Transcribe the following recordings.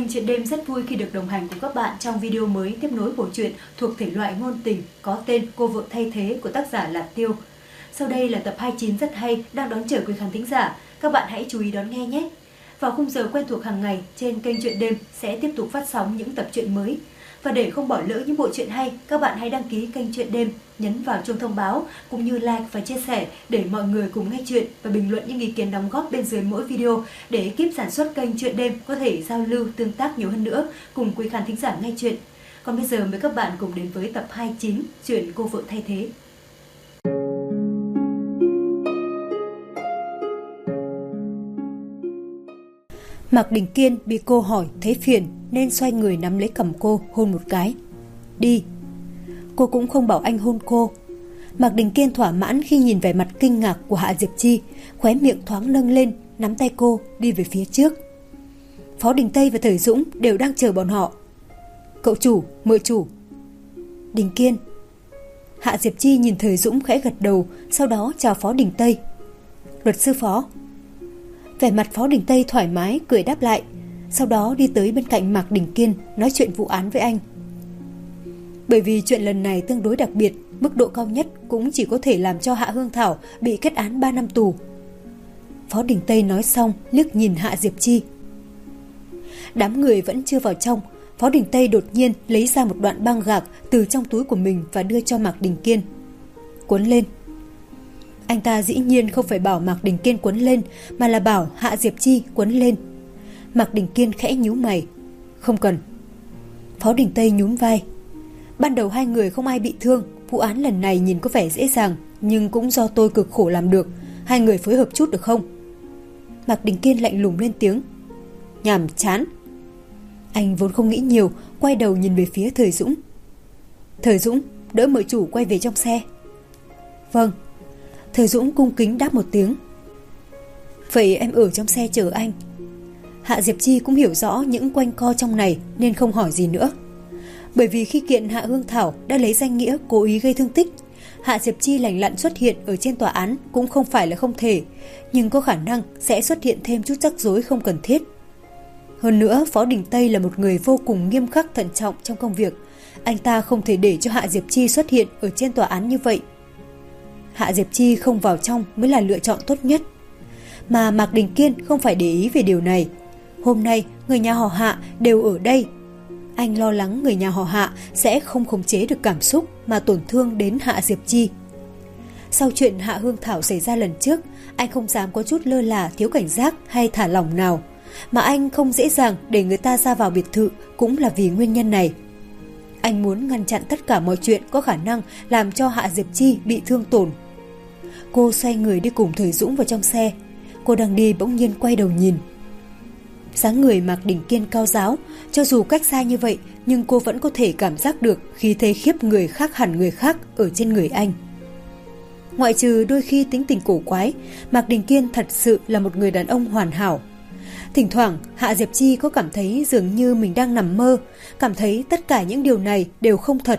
Kênh Chuyện Đêm rất vui khi được đồng hành cùng các bạn trong video mới tiếp nối bộ truyện thuộc thể loại ngôn tình có tên Cô vợ thay thế của tác giả Lạt Tiêu. Sau đây là tập 29 rất hay đang đón chờ quý khán thính giả. Các bạn hãy chú ý đón nghe nhé. Vào khung giờ quen thuộc hàng ngày trên kênh Chuyện Đêm sẽ tiếp tục phát sóng những tập truyện mới. Và để không bỏ lỡ những bộ truyện hay, các bạn hãy đăng ký kênh Chuyện Đêm, nhấn vào chuông thông báo cũng như like và chia sẻ để mọi người cùng nghe chuyện và bình luận những ý kiến đóng góp bên dưới mỗi video để ekip sản xuất kênh Chuyện Đêm có thể giao lưu tương tác nhiều hơn nữa cùng quý khán thính giả nghe chuyện. Còn bây giờ mời các bạn cùng đến với tập 29 chuyện Cô vợ thay thế. Mạc Đình Kiên bị cô hỏi thấy phiền nên xoay người nắm lấy cằm cô hôn một cái. Đi. Cô cũng không bảo anh hôn cô. Mạc Đình Kiên thỏa mãn khi nhìn vẻ mặt kinh ngạc của Hạ Diệp Chi, khóe miệng thoáng nâng lên, nắm tay cô đi về phía trước. Phó Đình Tây và Thời Dũng đều đang chờ bọn họ. Cậu chủ, mời chủ. Đình Kiên. Hạ Diệp Chi nhìn Thời Dũng khẽ gật đầu, sau đó chào Phó Đình Tây. Luật sư Phó. Vẻ mặt Phó Đình Tây thoải mái cười đáp lại, sau đó đi tới bên cạnh Mạc Đình Kiên nói chuyện vụ án với anh. Bởi vì chuyện lần này tương đối đặc biệt, mức độ cao nhất cũng chỉ có thể làm cho Hạ Hương Thảo bị kết án 3 năm tù. Phó Đình Tây nói xong liếc nhìn Hạ Diệp Chi. Đám người vẫn chưa vào trong, Phó Đình Tây đột nhiên lấy ra một đoạn băng gạc từ trong túi của mình và đưa cho Mạc Đình Kiên. Cuốn lên. Anh ta dĩ nhiên không phải bảo Mạc Đình Kiên cuốn lên, mà là bảo Hạ Diệp Chi cuốn lên. Mạc Đình Kiên khẽ nhíu mày. Không cần. Phó Đình Tây nhún vai. Ban đầu hai người không ai bị thương, vụ án lần này nhìn có vẻ dễ dàng, nhưng cũng do tôi cực khổ làm được. Hai người phối hợp chút được không? Mạc Đình Kiên lạnh lùng lên tiếng. Nhàm chán. Anh vốn không nghĩ nhiều, quay đầu nhìn về phía Thời Dũng. Thời Dũng, đỡ mời chủ quay về trong xe. Vâng. Thời Dũng cung kính đáp một tiếng. Vậy em ở trong xe chờ anh. Hạ Diệp Chi cũng hiểu rõ những quanh co trong này nên không hỏi gì nữa. Bởi vì khi kiện Hạ Hương Thảo đã lấy danh nghĩa cố ý gây thương tích, Hạ Diệp Chi lành lặn xuất hiện ở trên tòa án cũng không phải là không thể, nhưng có khả năng sẽ xuất hiện thêm chút rắc rối không cần thiết. Hơn nữa, Phó Đình Tây là một người vô cùng nghiêm khắc thận trọng trong công việc. Anh ta không thể để cho Hạ Diệp Chi xuất hiện ở trên tòa án như vậy. Hạ Diệp Chi không vào trong mới là lựa chọn tốt nhất. Mà Mạc Đình Kiên không phải để ý về điều này. Hôm nay người nhà họ Hạ đều ở đây. Anh lo lắng người nhà họ Hạ sẽ không khống chế được cảm xúc mà tổn thương đến Hạ Diệp Chi. Sau chuyện Hạ Hương Thảo xảy ra lần trước, anh không dám có chút lơ là thiếu cảnh giác hay thả lỏng nào. Mà anh không dễ dàng để người ta ra vào biệt thự cũng là vì nguyên nhân này. Anh muốn ngăn chặn tất cả mọi chuyện có khả năng làm cho Hạ Diệp Chi bị thương tổn. Cô xoay người đi cùng Thời Dũng vào trong xe. Cô đang đi bỗng nhiên quay đầu nhìn. Dáng người Mạc Đình Kiên cao ráo, cho dù cách xa như vậy nhưng cô vẫn có thể cảm giác được khí thế khiếp người khác hẳn người khác ở trên người anh. Ngoại trừ đôi khi tính tình cổ quái, Mạc Đình Kiên thật sự là một người đàn ông hoàn hảo. Thỉnh thoảng Hạ Diệp Chi có cảm thấy dường như mình đang nằm mơ, cảm thấy tất cả những điều này đều không thật.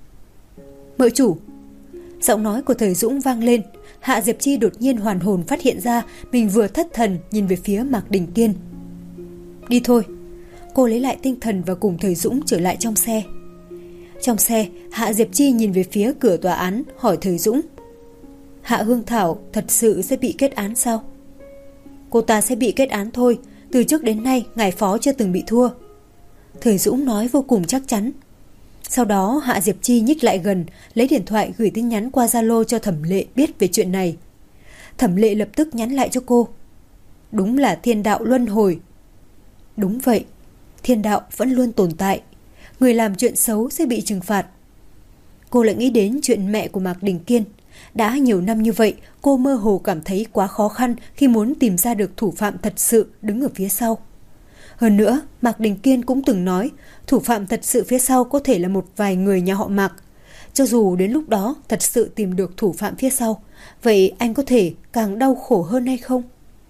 Mợ chủ. Giọng nói của Thời Dũng vang lên. Hạ Diệp Chi đột nhiên hoàn hồn phát hiện ra mình vừa thất thần nhìn về phía Mạc Đình Kiên. Đi thôi. Cô lấy lại tinh thần và cùng Thời Dũng trở lại trong xe. Trong xe, Hạ Diệp Chi nhìn về phía cửa tòa án hỏi Thời Dũng. Hạ Hương Thảo thật sự sẽ bị kết án sao? Cô ta sẽ bị kết án thôi. Từ trước đến nay ngài phó chưa từng bị thua. Thời Dũng nói vô cùng chắc chắn. Sau đó Hạ Diệp Chi nhích lại gần, lấy điện thoại gửi tin nhắn qua Zalo cho Thẩm Lệ biết về chuyện này. Thẩm Lệ lập tức nhắn lại cho cô. Đúng là thiên đạo luân hồi. Đúng vậy, thiên đạo vẫn luôn tồn tại. Người làm chuyện xấu sẽ bị trừng phạt. Cô lại nghĩ đến chuyện mẹ của Mạc Đình Kiên. Đã nhiều năm như vậy, cô mơ hồ cảm thấy quá khó khăn khi muốn tìm ra được thủ phạm thật sự đứng ở phía sau. Hơn nữa, Mạc Đình Kiên cũng từng nói thủ phạm thật sự phía sau có thể là một vài người nhà họ Mạc. Cho dù đến lúc đó thật sự tìm được thủ phạm phía sau, vậy anh có thể càng đau khổ hơn hay không?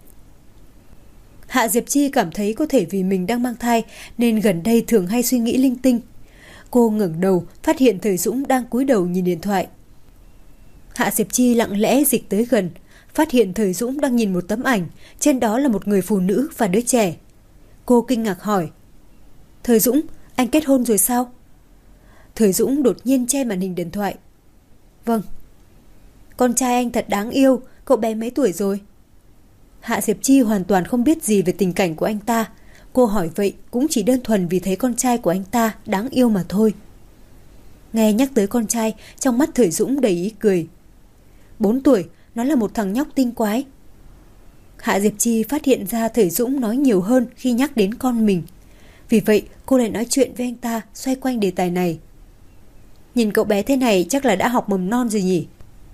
Hạ Diệp Chi cảm thấy có thể vì mình đang mang thai nên gần đây thường hay suy nghĩ linh tinh. Cô ngẩng đầu phát hiện Thời Dũng đang cúi đầu nhìn điện thoại. Hạ Diệp Chi lặng lẽ dịch tới gần, phát hiện Thời Dũng đang nhìn một tấm ảnh, trên đó là một người phụ nữ và đứa trẻ. Cô kinh ngạc hỏi, Thời Dũng, anh kết hôn rồi sao? Thời Dũng đột nhiên che màn hình điện thoại. Vâng. Con trai anh thật đáng yêu, cậu bé mấy tuổi rồi? Hạ Diệp Chi hoàn toàn không biết gì về tình cảnh của anh ta. Cô hỏi vậy cũng chỉ đơn thuần vì thấy con trai của anh ta đáng yêu mà thôi. Nghe nhắc tới con trai, trong mắt Thời Dũng đầy ý cười. 4 tuổi, nó là một thằng nhóc tinh quái. Hạ Diệp Chi phát hiện ra Thời Dũng nói nhiều hơn khi nhắc đến con mình. Vì vậy cô lại nói chuyện với anh ta xoay quanh đề tài này. Nhìn cậu bé thế này chắc là đã học mầm non rồi nhỉ?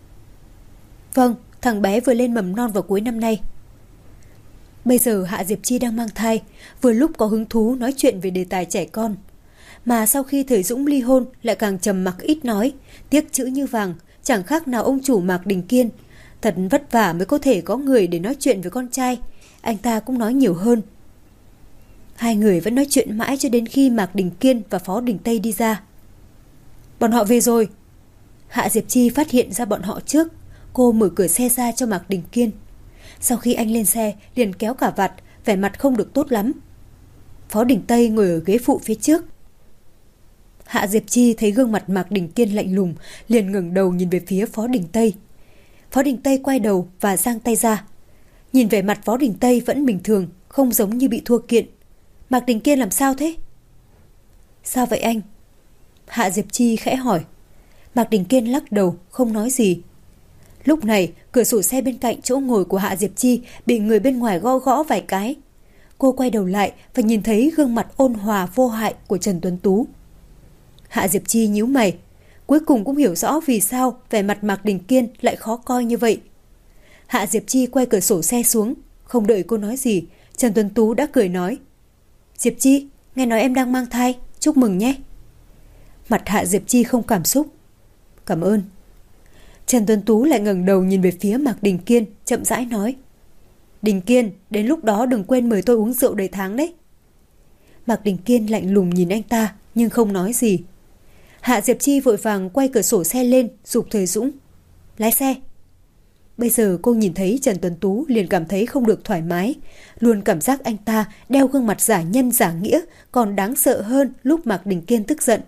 Vâng, thằng bé vừa lên mầm non vào cuối năm nay. Bây giờ Hạ Diệp Chi đang mang thai, vừa lúc có hứng thú nói chuyện về đề tài trẻ con. Mà sau khi Thời Dũng ly hôn lại càng trầm mặc ít nói, tiếc chữ như vàng, chẳng khác nào ông chủ Mạc Đình Kiên. Thật vất vả mới có thể có người để nói chuyện với con trai, anh ta cũng nói nhiều hơn. Hai người vẫn nói chuyện mãi cho đến khi Mạc Đình Kiên và Phó Đình Tây đi ra. Bọn họ về rồi. Hạ Diệp Chi phát hiện ra bọn họ trước. Cô mở cửa xe ra cho Mạc Đình Kiên. Sau khi anh lên xe liền kéo cả vạt, vẻ mặt không được tốt lắm. Phó Đình Tây ngồi ở ghế phụ phía trước. Hạ Diệp Chi thấy gương mặt Mạc Đình Kiên lạnh lùng, liền ngẩng đầu nhìn về phía Phó Đình Tây. Phó Đình Tây quay đầu và giang tay ra. Nhìn vẻ mặt Phó Đình Tây vẫn bình thường, không giống như bị thua kiện. Mạc Đình Kiên làm sao thế? Sao vậy anh? Hạ Diệp Chi khẽ hỏi. Mạc Đình Kiên lắc đầu, không nói gì. Lúc này, cửa sổ xe bên cạnh chỗ ngồi của Hạ Diệp Chi bị người bên ngoài gõ gõ vài cái. Cô quay đầu lại và nhìn thấy gương mặt ôn hòa vô hại của Trần Tuấn Tú. Hạ Diệp Chi nhíu mày, cuối cùng cũng hiểu rõ vì sao vẻ mặt Mạc Đình Kiên lại khó coi như vậy. Hạ Diệp Chi quay cửa sổ xe xuống, không đợi cô nói gì, Trần Tuấn Tú đã cười nói. Diệp Chi, nghe nói em đang mang thai, chúc mừng nhé. Mặt Hạ Diệp Chi không cảm xúc. Cảm ơn. Trần Tuấn Tú lại ngẩng đầu nhìn về phía Mạc Đình Kiên, chậm rãi nói. Đình Kiên, đến lúc đó đừng quên mời tôi uống rượu đầy tháng đấy. Mạc Đình Kiên lạnh lùng nhìn anh ta, nhưng không nói gì. Hạ Diệp Chi vội vàng quay cửa sổ xe lên, giục Thời Dũng. Lái xe. Bây giờ cô nhìn thấy Trần Tuấn Tú liền cảm thấy không được thoải mái. Luôn cảm giác anh ta đeo gương mặt giả nhân giả nghĩa, còn đáng sợ hơn lúc Mạc Đình Kiên tức giận.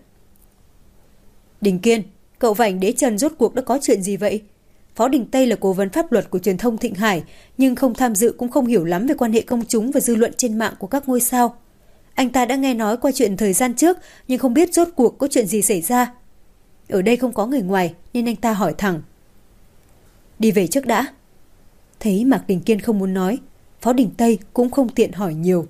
Đình Kiên, cậu và ảnh đế Trần rốt cuộc đã có chuyện gì vậy? Phó Đình Tây là cố vấn pháp luật của truyền thông Thịnh Hải, nhưng không tham dự cũng không hiểu lắm về quan hệ công chúng và dư luận trên mạng của các ngôi sao. Anh ta đã nghe nói qua chuyện thời gian trước, nhưng không biết rốt cuộc có chuyện gì xảy ra. Ở đây không có người ngoài, nên anh ta hỏi thẳng. Đi về trước đã. Thấy Mạc Đình Kiên không muốn nói, Phó Đình Tây cũng không tiện hỏi nhiều.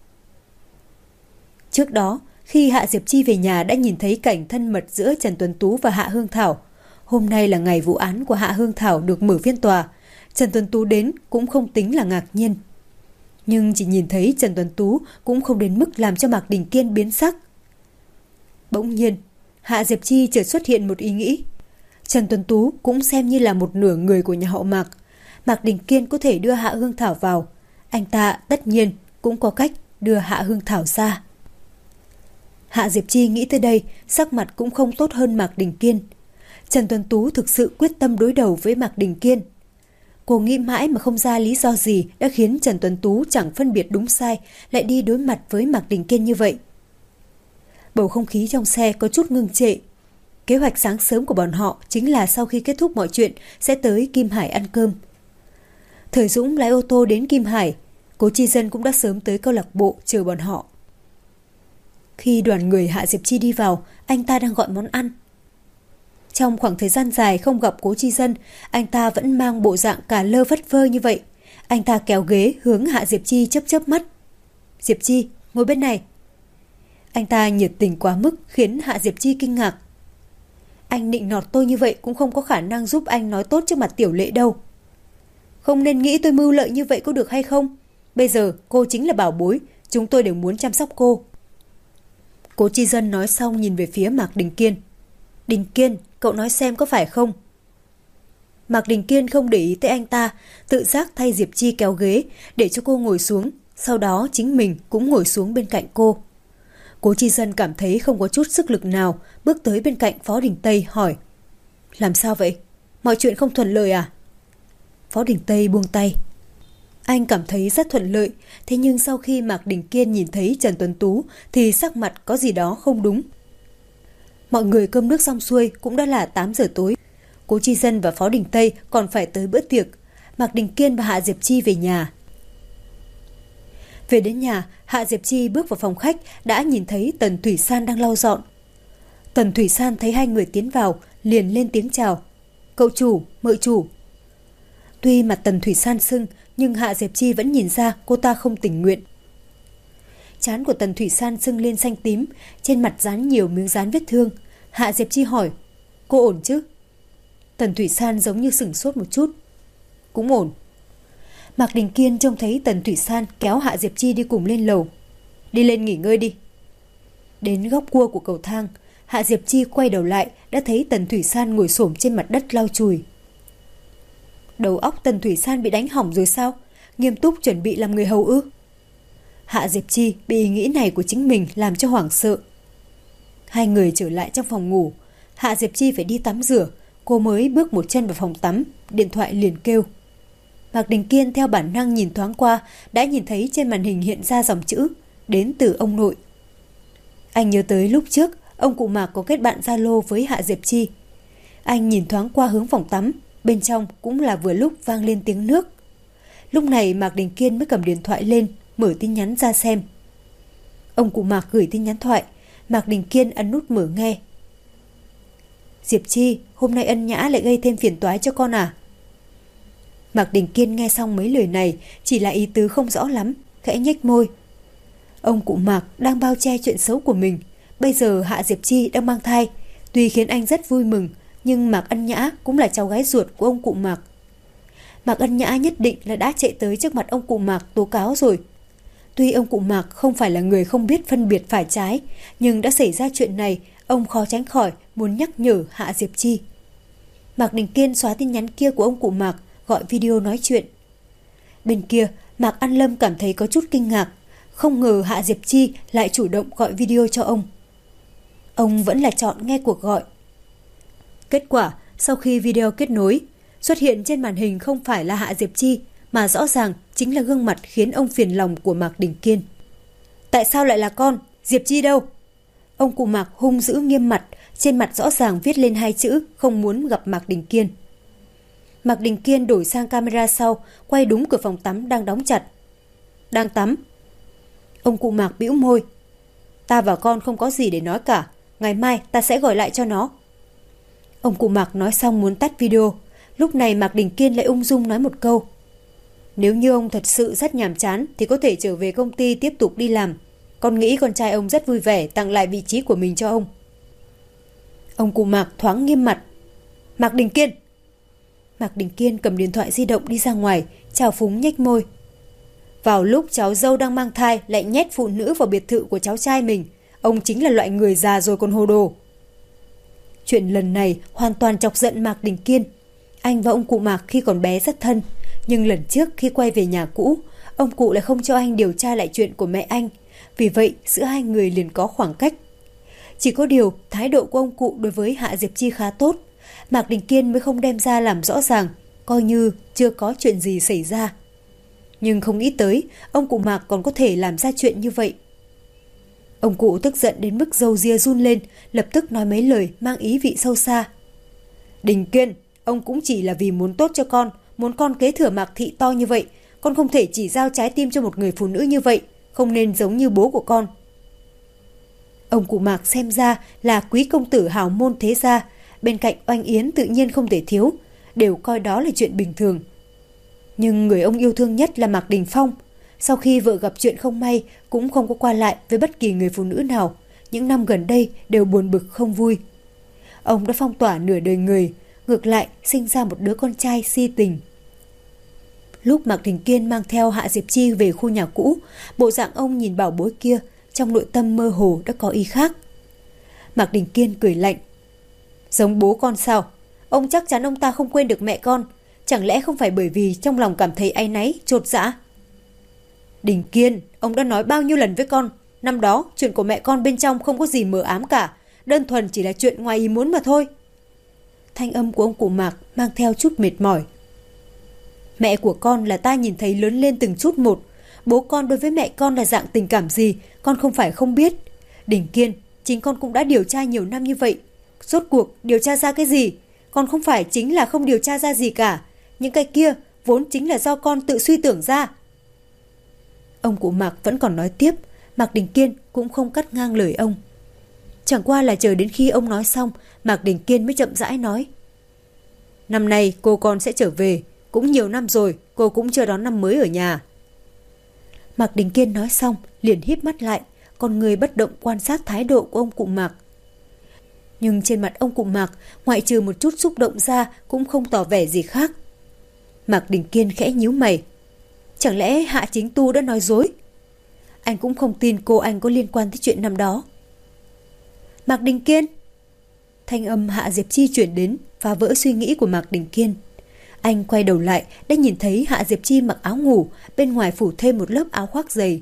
Trước đó, khi Hạ Diệp Chi về nhà đã nhìn thấy cảnh thân mật giữa Trần Tuấn Tú và Hạ Hương Thảo. Hôm nay là ngày vụ án của Hạ Hương Thảo được mở phiên tòa. Trần Tuấn Tú đến cũng không tính là ngạc nhiên. Nhưng chỉ nhìn thấy Trần Tuấn Tú cũng không đến mức làm cho Mạc Đình Kiên biến sắc. Bỗng nhiên, Hạ Diệp Chi chợt xuất hiện một ý nghĩ. Trần Tuấn Tú cũng xem như là một nửa người của nhà họ Mạc. Mạc Đình Kiên có thể đưa Hạ Hương Thảo vào. Anh ta tất nhiên cũng có cách đưa Hạ Hương Thảo ra. Hạ Diệp Chi nghĩ tới đây, sắc mặt cũng không tốt hơn Mạc Đình Kiên. Trần Tuấn Tú thực sự quyết tâm đối đầu với Mạc Đình Kiên. Cô nghĩ mãi mà không ra lý do gì đã khiến Trần Tuấn Tú chẳng phân biệt đúng sai, lại đi đối mặt với Mạc Đình Kiên như vậy. Bầu không khí trong xe có chút ngưng trệ. Kế hoạch sáng sớm của bọn họ chính là sau khi kết thúc mọi chuyện sẽ tới Kim Hải ăn cơm. Thời Dũng lái ô tô đến Kim Hải, Cố Chi Dân cũng đã sớm tới câu lạc bộ chờ bọn họ. Khi đoàn người Hạ Diệp Chi đi vào, anh ta đang gọi món ăn. Trong khoảng thời gian dài không gặp Cố Chi Dân, anh ta vẫn mang bộ dạng cả lơ phất phơ như vậy. Anh ta kéo ghế hướng Hạ Diệp Chi chớp chớp mắt. Diệp Chi, ngồi bên này. Anh ta nhiệt tình quá mức khiến Hạ Diệp Chi kinh ngạc. Anh nịnh nọt tôi như vậy cũng không có khả năng giúp anh nói tốt trước mặt Tiểu Lệ đâu. Không nên nghĩ tôi mưu lợi như vậy có được hay không? Bây giờ cô chính là bảo bối, chúng tôi đều muốn chăm sóc cô. Cố Chi Dân nói xong nhìn về phía Mạc Đình Kiên. Đình Kiên, cậu nói xem có phải không? Mạc Đình Kiên không để ý tới anh ta, tự giác thay Diệp Chi kéo ghế để cho cô ngồi xuống, sau đó chính mình cũng ngồi xuống bên cạnh cô. Cố Chi Dân cảm thấy không có chút sức lực nào, bước tới bên cạnh Phó Đình Tây hỏi. Làm sao vậy? Mọi chuyện không thuận lợi à? Phó Đình Tây buông tay. Anh cảm thấy rất thuận lợi, thế nhưng sau khi Mạc Đình Kiên nhìn thấy Trần Tuấn Tú thì sắc mặt có gì đó không đúng. Mọi người cơm nước xong xuôi cũng đã là 8 giờ tối. Cố Chi Dân và Phó Đình Tây còn phải tới bữa tiệc. Mạc Đình Kiên và Hạ Diệp Chi về nhà. Về đến nhà, Hạ Diệp Chi bước vào phòng khách đã nhìn thấy Tần Thủy San đang lau dọn. Tần Thủy San thấy hai người tiến vào, liền lên tiếng chào. Cậu chủ, mợ chủ. Tuy mặt Tần Thủy San sưng, nhưng Hạ Diệp Chi vẫn nhìn ra cô ta không tình nguyện. Trán của Tần Thủy San sưng lên xanh tím, trên mặt dán nhiều miếng dán vết thương. Hạ Diệp Chi hỏi, cô ổn chứ? Tần Thủy San giống như sửng sốt một chút. Cũng ổn. Mạc Đình Kiên trông thấy Tần Thủy San kéo Hạ Diệp Chi đi cùng lên lầu. Đi lên nghỉ ngơi đi. Đến góc cua của cầu thang, Hạ Diệp Chi quay đầu lại đã thấy Tần Thủy San ngồi xổm trên mặt đất lau chùi. Đầu óc Tần Thủy San bị đánh hỏng rồi sao? Nghiêm túc chuẩn bị làm người hầu ư? Hạ Diệp Chi bị ý nghĩ này của chính mình làm cho hoảng sợ. Hai người trở lại trong phòng ngủ. Hạ Diệp Chi phải đi tắm rửa. Cô mới bước một chân vào phòng tắm, điện thoại liền kêu. Mạc Đình Kiên theo bản năng nhìn thoáng qua, đã nhìn thấy trên màn hình hiện ra dòng chữ đến từ ông nội. Anh nhớ tới lúc trước ông cụ Mạc có kết bạn Zalo với Hạ Diệp Chi. Anh nhìn thoáng qua hướng phòng tắm, bên trong cũng là vừa lúc vang lên tiếng nước. Lúc này Mạc Đình Kiên mới cầm điện thoại lên, mở tin nhắn ra xem. Ông cụ Mạc gửi tin nhắn thoại, Mạc Đình Kiên ấn nút mở nghe. Diệp Chi, hôm nay Ân Nhã lại gây thêm phiền toái cho con à? Mạc Đình Kiên nghe xong mấy lời này, chỉ là ý tứ không rõ lắm, khẽ nhếch môi. Ông cụ Mạc đang bao che chuyện xấu của mình. Bây giờ Hạ Diệp Chi đang mang thai, tuy khiến anh rất vui mừng, nhưng Mạc Ân Nhã cũng là cháu gái ruột của ông cụ Mạc. Mạc Ân Nhã nhất định là đã chạy tới trước mặt ông cụ Mạc tố cáo rồi. Tuy ông cụ Mạc không phải là người không biết phân biệt phải trái, nhưng đã xảy ra chuyện này, ông khó tránh khỏi muốn nhắc nhở Hạ Diệp Chi. Mạc Đình Kiên xóa tin nhắn kia của ông cụ Mạc, gọi video nói chuyện. Bên kia, Mạc An Lâm cảm thấy có chút kinh ngạc, không ngờ Hạ Diệp Chi lại chủ động gọi video cho ông. Ông vẫn là chọn nghe cuộc gọi. Kết quả, sau khi video kết nối, xuất hiện trên màn hình không phải là Hạ Diệp Chi, mà rõ ràng chính là gương mặt khiến ông phiền lòng của Mạc Đình Kiên. Tại sao lại là con? Diệp Chi đâu? Ông cụ Mạc hung dữ nghiêm mặt, trên mặt rõ ràng viết lên hai chữ không muốn gặp Mạc Đình Kiên. Mạc Đình Kiên đổi sang camera sau, quay đúng cửa phòng tắm đang đóng chặt. Đang tắm. Ông cụ Mạc bĩu môi. Ta và con không có gì để nói cả, ngày mai ta sẽ gọi lại cho nó. Ông cụ Mạc nói xong muốn tắt video. Lúc này Mạc Đình Kiên lại ung dung nói một câu. Nếu như ông thật sự rất nhàm chán thì có thể trở về công ty tiếp tục đi làm. Con nghĩ con trai ông rất vui vẻ tặng lại vị trí của mình cho ông. Ông cụ Mạc thoáng nghiêm mặt. Mạc Đình Kiên. Mạc Đình Kiên cầm điện thoại di động đi ra ngoài, chào phúng nhếch môi. Vào lúc cháu dâu đang mang thai lại nhét phụ nữ vào biệt thự của cháu trai mình, ông chính là loại người già rồi còn hồ đồ. Chuyện lần này hoàn toàn chọc giận Mạc Đình Kiên. Anh và ông cụ Mạc khi còn bé rất thân, nhưng lần trước khi quay về nhà cũ, ông cụ lại không cho anh điều tra lại chuyện của mẹ anh. Vì vậy giữa hai người liền có khoảng cách. Chỉ có điều thái độ của ông cụ đối với Hạ Diệp Chi khá tốt, Mạc Đình Kiên mới không đem ra làm rõ ràng, coi như chưa có chuyện gì xảy ra. Nhưng không nghĩ tới ông cụ Mạc còn có thể làm ra chuyện như vậy. Ông cụ tức giận đến mức râu ria run lên, lập tức nói mấy lời mang ý vị sâu xa. Đình Kiên, ông cũng chỉ là vì muốn tốt cho con, muốn con kế thừa Mạc thị to như vậy. Con không thể chỉ giao trái tim cho một người phụ nữ như vậy, không nên giống như bố của con. Ông cụ Mạc xem ra là quý công tử hào môn thế gia, bên cạnh Oanh Yến tự nhiên không thể thiếu, đều coi đó là chuyện bình thường. Nhưng người ông yêu thương nhất là Mạc Đình Phong. Sau khi vợ gặp chuyện không may, cũng không có qua lại với bất kỳ người phụ nữ nào. Những năm gần đây đều buồn bực không vui. Ông đã phong tỏa nửa đời người, ngược lại sinh ra một đứa con trai si tình. Lúc Mạc Đình Kiên mang theo Hạ Diệp Chi về khu nhà cũ, bộ dạng ông nhìn bảo bối kia, trong nội tâm mơ hồ đã có ý khác. Mạc Đình Kiên cười lạnh. Giống bố con sao? Ông chắc chắn ông ta không quên được mẹ con. Chẳng lẽ không phải bởi vì trong lòng cảm thấy áy náy, chột dạ? Đình Kiên, ông đã nói bao nhiêu lần với con. Năm đó, chuyện của mẹ con bên trong không có gì mờ ám cả. Đơn thuần chỉ là chuyện ngoài ý muốn mà thôi. Thanh âm của ông cụ Mạc mang theo chút mệt mỏi. Mẹ của con là ta nhìn thấy lớn lên từng chút một. Bố con đối với mẹ con là dạng tình cảm gì, con không phải không biết. Đình Kiên, chính con cũng đã điều tra nhiều năm như vậy. Rốt cuộc điều tra ra cái gì? Con không phải chính là không điều tra ra gì cả. Những cái kia vốn chính là do con tự suy tưởng ra. Ông cụ Mạc vẫn còn nói tiếp, Mạc Đình Kiên cũng không cắt ngang lời ông. Chẳng qua là chờ đến khi ông nói xong, Mạc Đình Kiên mới chậm rãi nói. Năm nay cô con sẽ trở về, cũng nhiều năm rồi, cô cũng chưa đón năm mới ở nhà. Mạc Đình Kiên nói xong, liền híp mắt lại, con người bất động quan sát thái độ của ông cụ Mạc. Nhưng trên mặt ông cụ Mạc, ngoại trừ một chút xúc động ra, cũng không tỏ vẻ gì khác. Mạc Đình Kiên khẽ nhíu mày. Chẳng lẽ Hạ Chính Tu đã nói dối? Anh cũng không tin cô anh có liên quan tới chuyện năm đó. Mạc Đình Kiên! Thanh âm Hạ Diệp Chi chuyển đến, phá vỡ suy nghĩ của Mạc Đình Kiên. Anh quay đầu lại, đã nhìn thấy Hạ Diệp Chi mặc áo ngủ, bên ngoài phủ thêm một lớp áo khoác dày.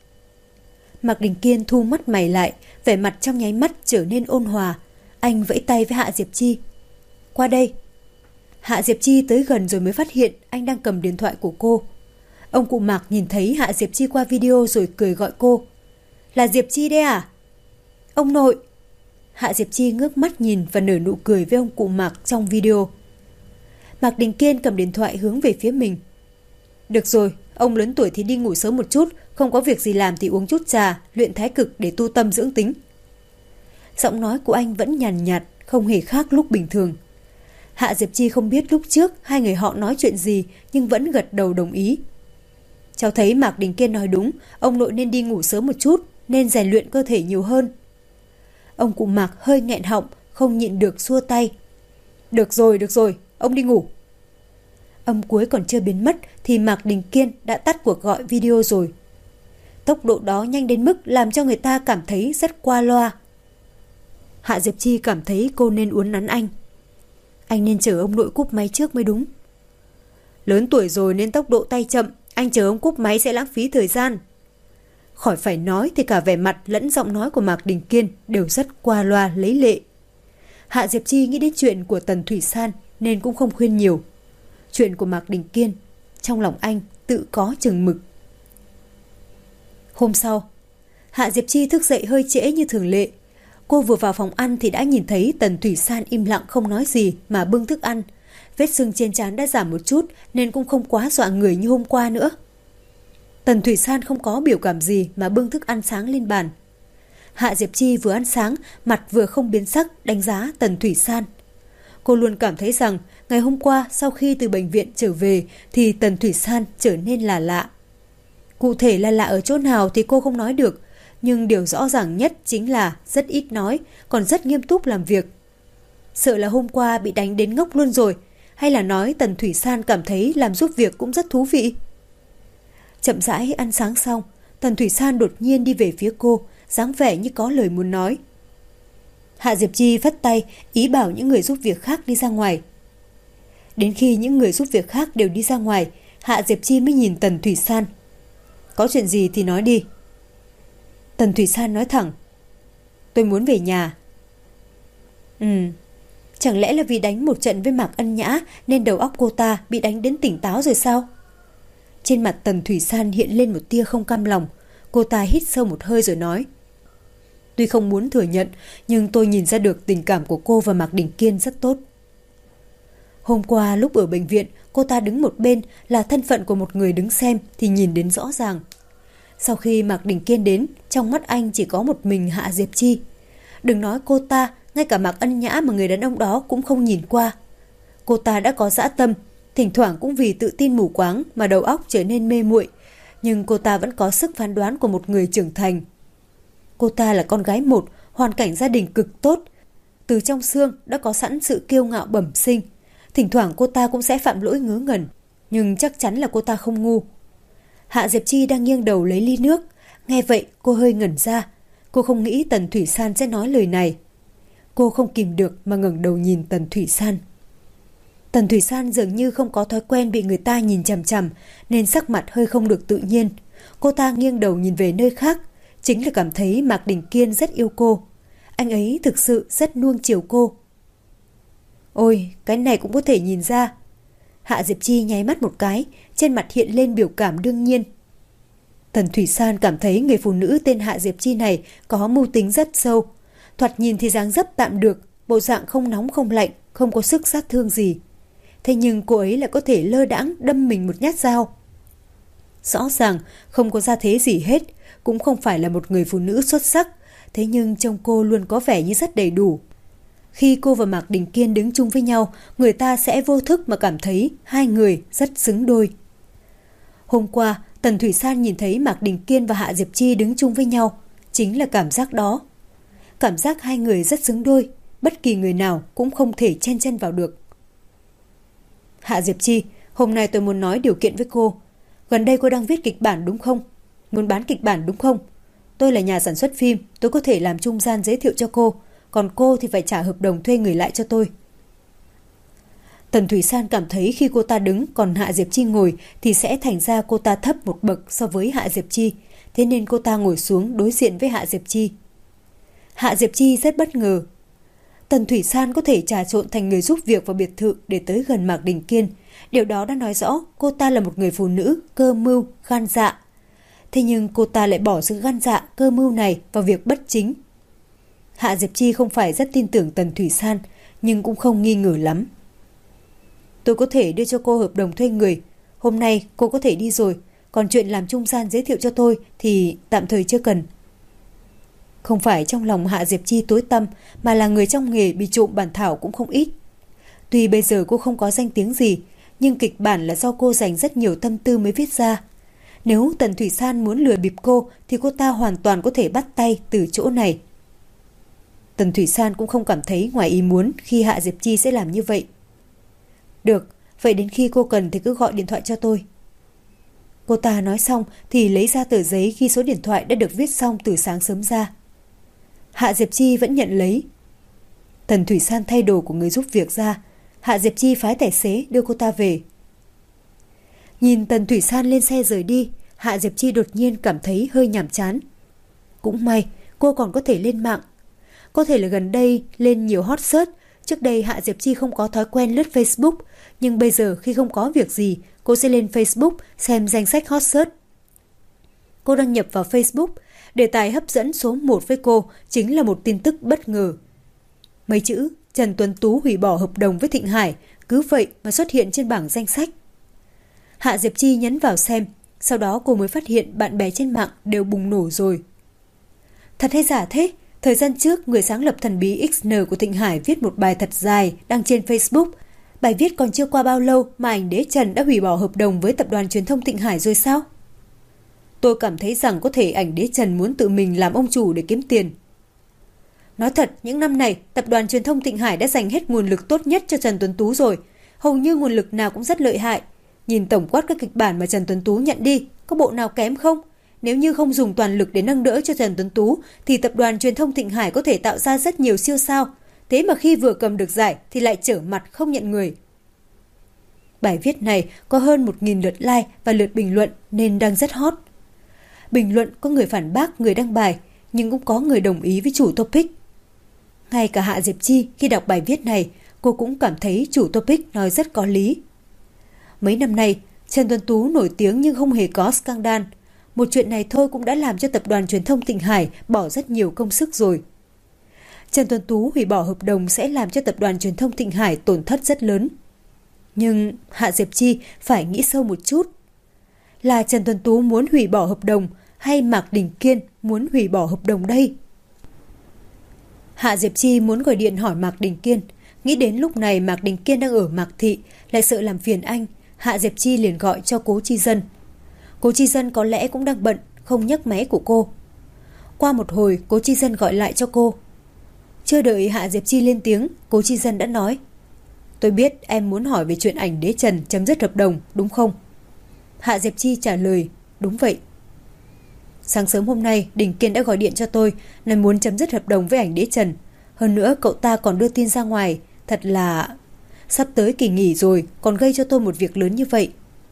Mạc Đình Kiên thu mắt mày lại, vẻ mặt trong nháy mắt trở nên ôn hòa. Anh vẫy tay với Hạ Diệp Chi. Qua đây. Hạ Diệp Chi tới gần rồi mới phát hiện anh đang cầm điện thoại của cô. Ông cụ Mạc nhìn thấy Hạ Diệp Chi qua video rồi cười gọi cô. Là Diệp Chi đấy à? Ông nội. Hạ Diệp Chi ngước mắt nhìn và nở nụ cười với ông cụ Mạc trong video. Mạc Đình Kiên cầm điện thoại hướng về phía mình. Được rồi, ông lớn tuổi thì đi ngủ sớm một chút, không có việc gì làm thì uống chút trà, luyện thái cực để tu tâm dưỡng tính. Giọng nói của anh vẫn nhàn nhạt, không hề khác lúc bình thường. Hạ Diệp Chi không biết lúc trước hai người họ nói chuyện gì, nhưng vẫn gật đầu đồng ý. Cháu thấy Mạc Đình Kiên nói đúng, ông nội nên đi ngủ sớm một chút, nên rèn luyện cơ thể nhiều hơn. Ông cụ Mạc hơi nghẹn họng, không nhịn được xua tay. Được rồi, ông đi ngủ. Âm cuối còn chưa biến mất thì Mạc Đình Kiên đã tắt cuộc gọi video rồi. Tốc độ đó nhanh đến mức làm cho người ta cảm thấy rất qua loa. Hạ Diệp Chi cảm thấy cô nên uốn nắn anh. Anh nên chờ ông nội cúp máy trước mới đúng. Lớn tuổi rồi nên tốc độ tay chậm, anh chờ ông cúp máy sẽ lãng phí thời gian. Khỏi phải nói thì cả vẻ mặt lẫn giọng nói của Mạc Đình Kiên đều rất qua loa lấy lệ. Hạ Diệp Chi nghĩ đến chuyện của Tần Thủy San nên cũng không khuyên nhiều. Chuyện của Mạc Đình Kiên, trong lòng anh tự có chừng mực. Hôm sau, Hạ Diệp Chi thức dậy hơi trễ như thường lệ. Cô vừa vào phòng ăn thì đã nhìn thấy Tần Thủy San im lặng không nói gì mà bưng thức ăn. Vết sưng trên trán đã giảm một chút nên cũng không quá dọa người như hôm qua nữa. Tần Thủy San không có biểu cảm gì mà bưng thức ăn sáng lên bàn. Hạ Diệp Chi vừa ăn sáng, mặt vừa không biến sắc đánh giá Tần Thủy San. Cô luôn cảm thấy rằng ngày hôm qua sau khi từ bệnh viện trở về thì Tần Thủy San trở nên là lạ. Cụ thể là lạ ở chỗ nào thì cô không nói được, nhưng điều rõ ràng nhất chính là rất ít nói, còn rất nghiêm túc làm việc. Sợ là hôm qua bị đánh đến ngốc luôn rồi, hay là nói Tần Thủy San cảm thấy làm giúp việc cũng rất thú vị. Chậm rãi ăn sáng xong, Tần Thủy San đột nhiên đi về phía cô, dáng vẻ như có lời muốn nói. Hạ Diệp Chi phất tay, ý bảo những người giúp việc khác đi ra ngoài. Đến khi những người giúp việc khác đều đi ra ngoài, Hạ Diệp Chi mới nhìn Tần Thủy San. Có chuyện gì thì nói đi. Tần Thủy San nói thẳng. Tôi muốn về nhà. Chẳng lẽ là vì đánh một trận với Mạc Ân Nhã nên đầu óc cô ta bị đánh đến tỉnh táo rồi sao? Trên mặt Tần Thủy San hiện lên một tia không cam lòng. Cô ta hít sâu một hơi rồi nói. Tuy không muốn thừa nhận, nhưng tôi nhìn ra được tình cảm của cô và Mạc Đình Kiên rất tốt. Hôm qua lúc ở bệnh viện, cô ta đứng một bên là thân phận của một người đứng xem thì nhìn đến rõ ràng. Sau khi Mạc Đình Kiên đến, trong mắt anh chỉ có một mình Hạ Diệp Chi. Đừng nói cô ta, ngay cả Mạc Ân Nhã mà người đàn ông đó cũng không nhìn qua. Cô ta đã có dã tâm, thỉnh thoảng cũng vì tự tin mù quáng mà đầu óc trở nên mê muội, nhưng cô ta vẫn có sức phán đoán của một người trưởng thành. Cô ta là con gái một, hoàn cảnh gia đình cực tốt. Từ trong xương đã có sẵn sự kiêu ngạo bẩm sinh. Thỉnh thoảng cô ta cũng sẽ phạm lỗi ngớ ngẩn, nhưng chắc chắn là cô ta không ngu. Hạ Diệp Chi đang nghiêng đầu lấy ly nước. Nghe vậy cô hơi ngẩn ra. Cô không nghĩ Tần Thủy San sẽ nói lời này. Cô không kìm được mà ngẩng đầu nhìn Tần Thủy San. Tần Thủy San dường như không có thói quen bị người ta nhìn chằm chằm nên sắc mặt hơi không được tự nhiên. Cô ta nghiêng đầu nhìn về nơi khác, chính là cảm thấy Mạc Đình Kiên rất yêu cô. Anh ấy thực sự rất nuông chiều cô. Ôi, cái này cũng có thể nhìn ra. Hạ Diệp Chi nháy mắt một cái, trên mặt hiện lên biểu cảm đương nhiên. Tần Thủy San cảm thấy người phụ nữ tên Hạ Diệp Chi này có mưu tính rất sâu. Thoạt nhìn thì dáng dấp tạm được, bộ dạng không nóng không lạnh, không có sức sát thương gì. Thế nhưng cô ấy lại có thể lơ đãng đâm mình một nhát dao. Rõ ràng không có gia thế gì hết, cũng không phải là một người phụ nữ xuất sắc, thế nhưng trông cô luôn có vẻ như rất đầy đủ. Khi cô và Mạc Đình Kiên đứng chung với nhau, người ta sẽ vô thức mà cảm thấy hai người rất xứng đôi. Hôm qua, Tần Thủy San nhìn thấy Mạc Đình Kiên và Hạ Diệp Chi đứng chung với nhau, chính là cảm giác đó. Cảm giác hai người rất xứng đôi, bất kỳ người nào cũng không thể chen chân vào được. Hạ Diệp Chi, hôm nay tôi muốn nói điều kiện với cô. Gần đây cô đang viết kịch bản đúng không? Muốn bán kịch bản đúng không? Tôi là nhà sản xuất phim, tôi có thể làm trung gian giới thiệu cho cô, còn cô thì phải trả hợp đồng thuê người lại cho tôi. Tần Thủy San cảm thấy khi cô ta đứng còn Hạ Diệp Chi ngồi thì sẽ thành ra cô ta thấp một bậc so với Hạ Diệp Chi, thế nên cô ta ngồi xuống đối diện với Hạ Diệp Chi. Hạ Diệp Chi rất bất ngờ. Tần Thủy San có thể trà trộn thành người giúp việc vào biệt thự để tới gần Mạc Đình Kiên. Điều đó đã nói rõ cô ta là một người phụ nữ cơ mưu, gan dạ. Thế nhưng cô ta lại bỏ sự gan dạ, cơ mưu này vào việc bất chính. Hạ Diệp Chi không phải rất tin tưởng Tần Thủy San, nhưng cũng không nghi ngờ lắm. Tôi có thể đưa cho cô hợp đồng thuê người. Hôm nay cô có thể đi rồi, còn chuyện làm trung gian giới thiệu cho tôi thì tạm thời chưa cần. Không phải trong lòng Hạ Diệp Chi tối tăm, mà là người trong nghề bị trộm bản thảo cũng không ít. Tuy bây giờ cô không có danh tiếng gì, nhưng kịch bản là do cô dành rất nhiều tâm tư mới viết ra. Nếu Tần Thủy San muốn lừa bịp cô thì cô ta hoàn toàn có thể bắt tay từ chỗ này. Tần Thủy San cũng không cảm thấy ngoài ý muốn khi Hạ Diệp Chi sẽ làm như vậy. Được, vậy đến khi cô cần thì cứ gọi điện thoại cho tôi. Cô ta nói xong thì lấy ra tờ giấy ghi số điện thoại đã được viết xong từ sáng sớm ra. Hạ Diệp Chi vẫn nhận lấy. Tần Thủy San thay đồ của người giúp việc ra. Hạ Diệp Chi phái tài xế đưa cô ta về. Nhìn Tần Thủy San lên xe rời đi, Hạ Diệp Chi đột nhiên cảm thấy hơi nhàm chán. Cũng may cô còn có thể lên mạng. Có thể là gần đây lên nhiều hot search. Trước đây Hạ Diệp Chi không có thói quen lướt Facebook, nhưng bây giờ khi không có việc gì, cô sẽ lên Facebook xem danh sách hot search. Cô đăng nhập vào Facebook, đề tài hấp dẫn số 1 với cô chính là một tin tức bất ngờ. Mấy chữ Trần Tuấn Tú hủy bỏ hợp đồng với Thịnh Hải cứ vậy mà xuất hiện trên bảng danh sách. Hạ Diệp Chi nhấn vào xem, sau đó cô mới phát hiện bạn bè trên mạng đều bùng nổ rồi. Thật hay giả thế? Thời gian trước, người sáng lập thần bí XN của Thịnh Hải viết một bài thật dài đăng trên Facebook. Bài viết còn chưa qua bao lâu mà ảnh đế Trần đã hủy bỏ hợp đồng với tập đoàn truyền thông Thịnh Hải rồi sao? Tôi cảm thấy rằng có thể ảnh đế Trần muốn tự mình làm ông chủ để kiếm tiền. Nói thật, những năm này, tập đoàn truyền thông Thịnh Hải đã dành hết nguồn lực tốt nhất cho Trần Tuấn Tú rồi. Hầu như nguồn lực nào cũng rất lợi hại. Nhìn tổng quát các kịch bản mà Trần Tuấn Tú nhận đi, có bộ nào kém không? Nếu như không dùng toàn lực để nâng đỡ cho Trần Tuấn Tú, thì tập đoàn truyền thông Thịnh Hải có thể tạo ra rất nhiều siêu sao. Thế mà khi vừa cầm được giải thì lại trở mặt không nhận người. Bài viết này có hơn 1.000 lượt like và lượt bình luận nên đang rất hot. Bình luận có người phản bác người đăng bài, nhưng cũng có người đồng ý với chủ topic. Ngay cả Hạ Diệp Chi khi đọc bài viết này, cô cũng cảm thấy chủ topic nói rất có lý. Mấy năm nay, Trần Tuấn Tú nổi tiếng nhưng không hề có scandal. Một chuyện này thôi cũng đã làm cho tập đoàn truyền thông Thịnh Hải bỏ rất nhiều công sức rồi. Trần Tuấn Tú hủy bỏ hợp đồng sẽ làm cho tập đoàn truyền thông Thịnh Hải tổn thất rất lớn. Nhưng Hạ Diệp Chi phải nghĩ sâu một chút. Là Trần Tuấn Tú muốn hủy bỏ hợp đồng hay Mạc Đình Kiên muốn hủy bỏ hợp đồng đây? Hạ Diệp Chi muốn gọi điện hỏi Mạc Đình Kiên. Nghĩ đến lúc này Mạc Đình Kiên đang ở Mạc Thị, lại sợ làm phiền anh, Hạ Diệp Chi liền gọi cho Cố Chi Dân. Cố Chi Dân có lẽ cũng đang bận, không nhấc máy của cô. Qua một hồi, Cố Chi Dân gọi lại cho cô. Chưa đợi Hạ Diệp Chi lên tiếng, Cố Chi Dân đã nói: Tôi biết em muốn hỏi về chuyện ảnh đế Trần chấm dứt hợp đồng, đúng không? Hạ Diệp Chi trả lời: Đúng vậy. Sáng sớm hôm nay, Đình Kiên đã gọi điện cho tôi, là muốn chấm dứt hợp đồng với ảnh đế Trần. Hơn nữa, cậu ta còn đưa tin ra ngoài, thật là... Sắp tới kỳ nghỉ rồi, còn gây cho tôi một việc lớn như vậy.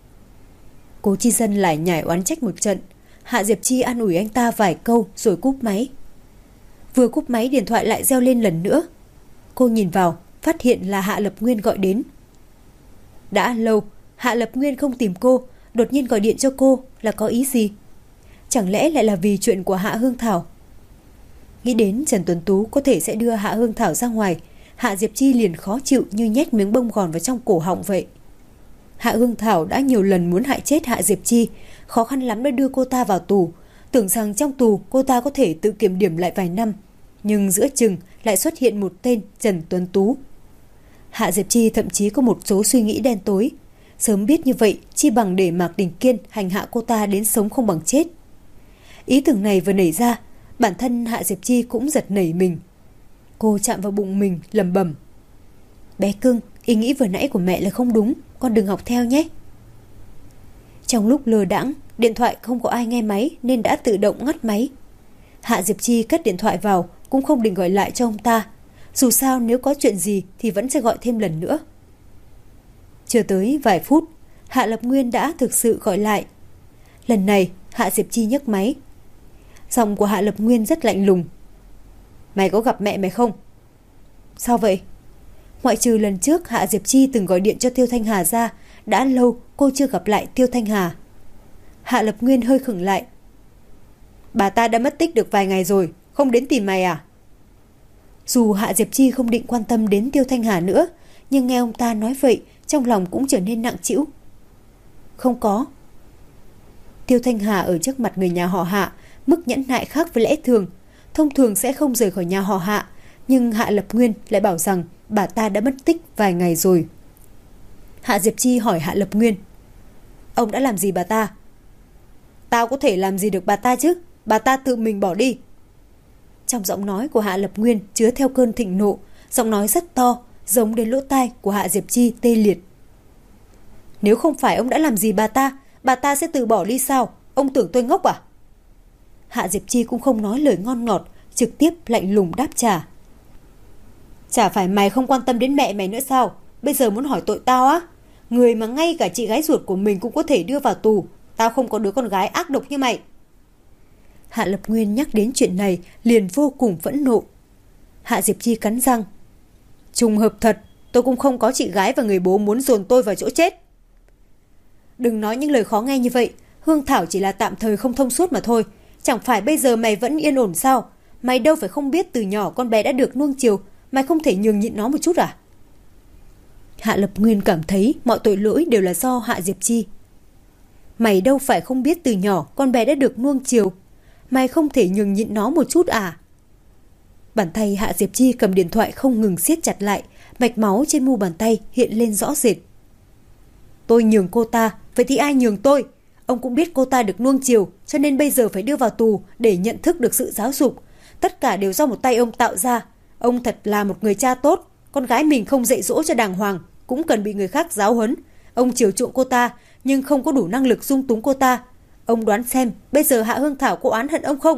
Cố Chi Dân lại nhảy oán trách một trận. Hạ Diệp Chi an ủi anh ta vài câu rồi cúp máy. Vừa cúp máy, điện thoại lại reo lên lần nữa. Cô nhìn vào, phát hiện là Hạ Lập Nguyên gọi đến. Đã lâu, Hạ Lập Nguyên không tìm cô, đột nhiên gọi điện cho cô là có ý gì? Chẳng lẽ lại là vì chuyện của Hạ Hương Thảo? Nghĩ đến Trần Tuấn Tú có thể sẽ đưa Hạ Hương Thảo ra ngoài, Hạ Diệp Chi liền khó chịu như nhét miếng bông gòn vào trong cổ họng vậy. Hạ Hương Thảo đã nhiều lần muốn hại chết Hạ Diệp Chi, khó khăn lắm đã đưa cô ta vào tù, tưởng rằng trong tù cô ta có thể tự kiểm điểm lại vài năm, nhưng giữa chừng lại xuất hiện một tên Trần Tuấn Tú. Hạ Diệp Chi thậm chí có một số suy nghĩ đen tối, sớm biết như vậy chi bằng để Mạc Đình Kiên hành hạ cô ta đến sống không bằng chết. Ý tưởng này vừa nảy ra, bản thân Hạ Diệp Chi cũng giật nảy mình. Cô chạm vào bụng mình lẩm bẩm: bé cưng, ý nghĩ vừa nãy của mẹ là không đúng, con đừng học theo nhé. Trong lúc lơ đãng, điện thoại không có ai nghe máy nên đã tự động ngắt máy. Hạ Diệp Chi cất điện thoại vào, cũng không định gọi lại cho ông ta. Dù sao nếu có chuyện gì thì vẫn sẽ gọi thêm lần nữa. Chưa tới vài phút, Hạ Lập Nguyên đã thực sự gọi lại. Lần này Hạ Diệp Chi nhấc máy. Giọng của Hạ Lập Nguyên rất lạnh lùng: mày có gặp mẹ mày không? Sao vậy? Ngoại trừ lần trước Hạ Diệp Chi từng gọi điện cho Tiêu Thanh Hà ra, đã lâu cô chưa gặp lại Tiêu Thanh Hà. Hạ Lập Nguyên hơi khựng lại. Bà ta đã mất tích được vài ngày rồi, không đến tìm mày à? Dù Hạ Diệp Chi không định quan tâm đến Tiêu Thanh Hà nữa, nhưng nghe ông ta nói vậy, trong lòng cũng trở nên nặng trĩu. Không có. Tiêu Thanh Hà ở trước mặt người nhà họ Hạ, mức nhẫn nại khác với lẽ thường, thông thường sẽ không rời khỏi nhà họ Hạ, nhưng Hạ Lập Nguyên lại bảo rằng bà ta đã mất tích vài ngày rồi. Hạ Diệp Chi hỏi Hạ Lập Nguyên: ông đã làm gì bà ta? Tao có thể làm gì được bà ta chứ, bà ta tự mình bỏ đi. Trong giọng nói của Hạ Lập Nguyên chứa theo cơn thịnh nộ, giọng nói rất to, giống đến lỗ tai của Hạ Diệp Chi tê liệt. Nếu không phải ông đã làm gì bà ta sẽ từ bỏ đi sao? Ông tưởng tôi ngốc à? Hạ Diệp Chi cũng không nói lời ngon ngọt, trực tiếp lạnh lùng đáp trả. Chả phải mày không quan tâm đến mẹ mày nữa sao? Bây giờ muốn hỏi tội tao á? Người mà ngay cả chị gái ruột của mình cũng có thể đưa vào tù, tao không có đứa con gái ác độc như mày. Hạ Lập Nguyên nhắc đến chuyện này liền vô cùng phẫn nộ. Hạ Diệp Chi cắn răng. Trùng hợp thật, tôi cũng không có chị gái và người bố muốn dồn tôi vào chỗ chết. Đừng nói những lời khó nghe như vậy, Hương Thảo chỉ là tạm thời không thông suốt mà thôi. Chẳng phải bây giờ mày vẫn yên ổn sao? Mày đâu phải không biết từ nhỏ con bé đã được nuông chiều, mày không thể nhường nhịn nó một chút à? Hạ Lập Nguyên cảm thấy mọi tội lỗi đều là do Hạ Diệp Chi. Mày đâu phải không biết từ nhỏ con bé đã được nuông chiều, mày không thể nhường nhịn nó một chút à? Bàn tay Hạ Diệp Chi cầm điện thoại không ngừng siết chặt lại, mạch máu trên mu bàn tay hiện lên rõ rệt. Tôi nhường cô ta, vậy thì ai nhường tôi? Ông cũng biết cô ta được nuông chiều, cho nên bây giờ phải đưa vào tù để nhận thức được sự giáo dục. Tất cả đều do một tay ông tạo ra. Ông thật là một người cha tốt. Con gái mình không dạy dỗ cho đàng hoàng, cũng cần bị người khác giáo huấn. Ông chiều chuộng cô ta, nhưng không có đủ năng lực dung túng cô ta. Ông đoán xem, bây giờ Hạ Hương Thảo có oán hận ông không?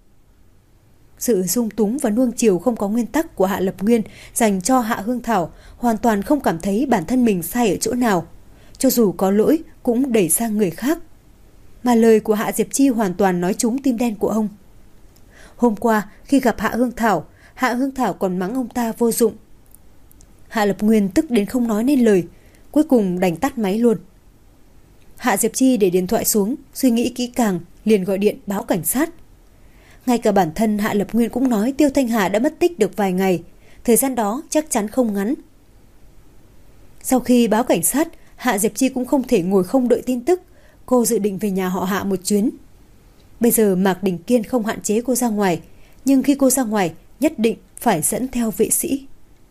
Sự dung túng và nuông chiều không có nguyên tắc của Hạ Lập Nguyên dành cho Hạ Hương Thảo hoàn toàn không cảm thấy bản thân mình sai ở chỗ nào. Cho dù có lỗi cũng đẩy sang người khác. Mà lời của Hạ Diệp Chi hoàn toàn nói trúng tim đen của ông. Hôm qua khi gặp Hạ Hương Thảo còn mắng ông ta vô dụng. Hạ Lập Nguyên tức đến không nói nên lời, cuối cùng đành tắt máy luôn. Hạ Diệp Chi để điện thoại xuống, suy nghĩ kỹ càng, liền gọi điện báo cảnh sát. Ngay cả bản thân Hạ Lập Nguyên cũng nói Tiêu Thanh Hà đã mất tích được vài ngày, thời gian đó chắc chắn không ngắn. Sau khi báo cảnh sát, Hạ Diệp Chi cũng không thể ngồi không đợi tin tức. Cô dự định về nhà họ Hạ một chuyến. Bây giờ Mạc Đình Kiên không hạn chế cô ra ngoài, nhưng khi cô ra ngoài nhất định phải dẫn theo vệ sĩ.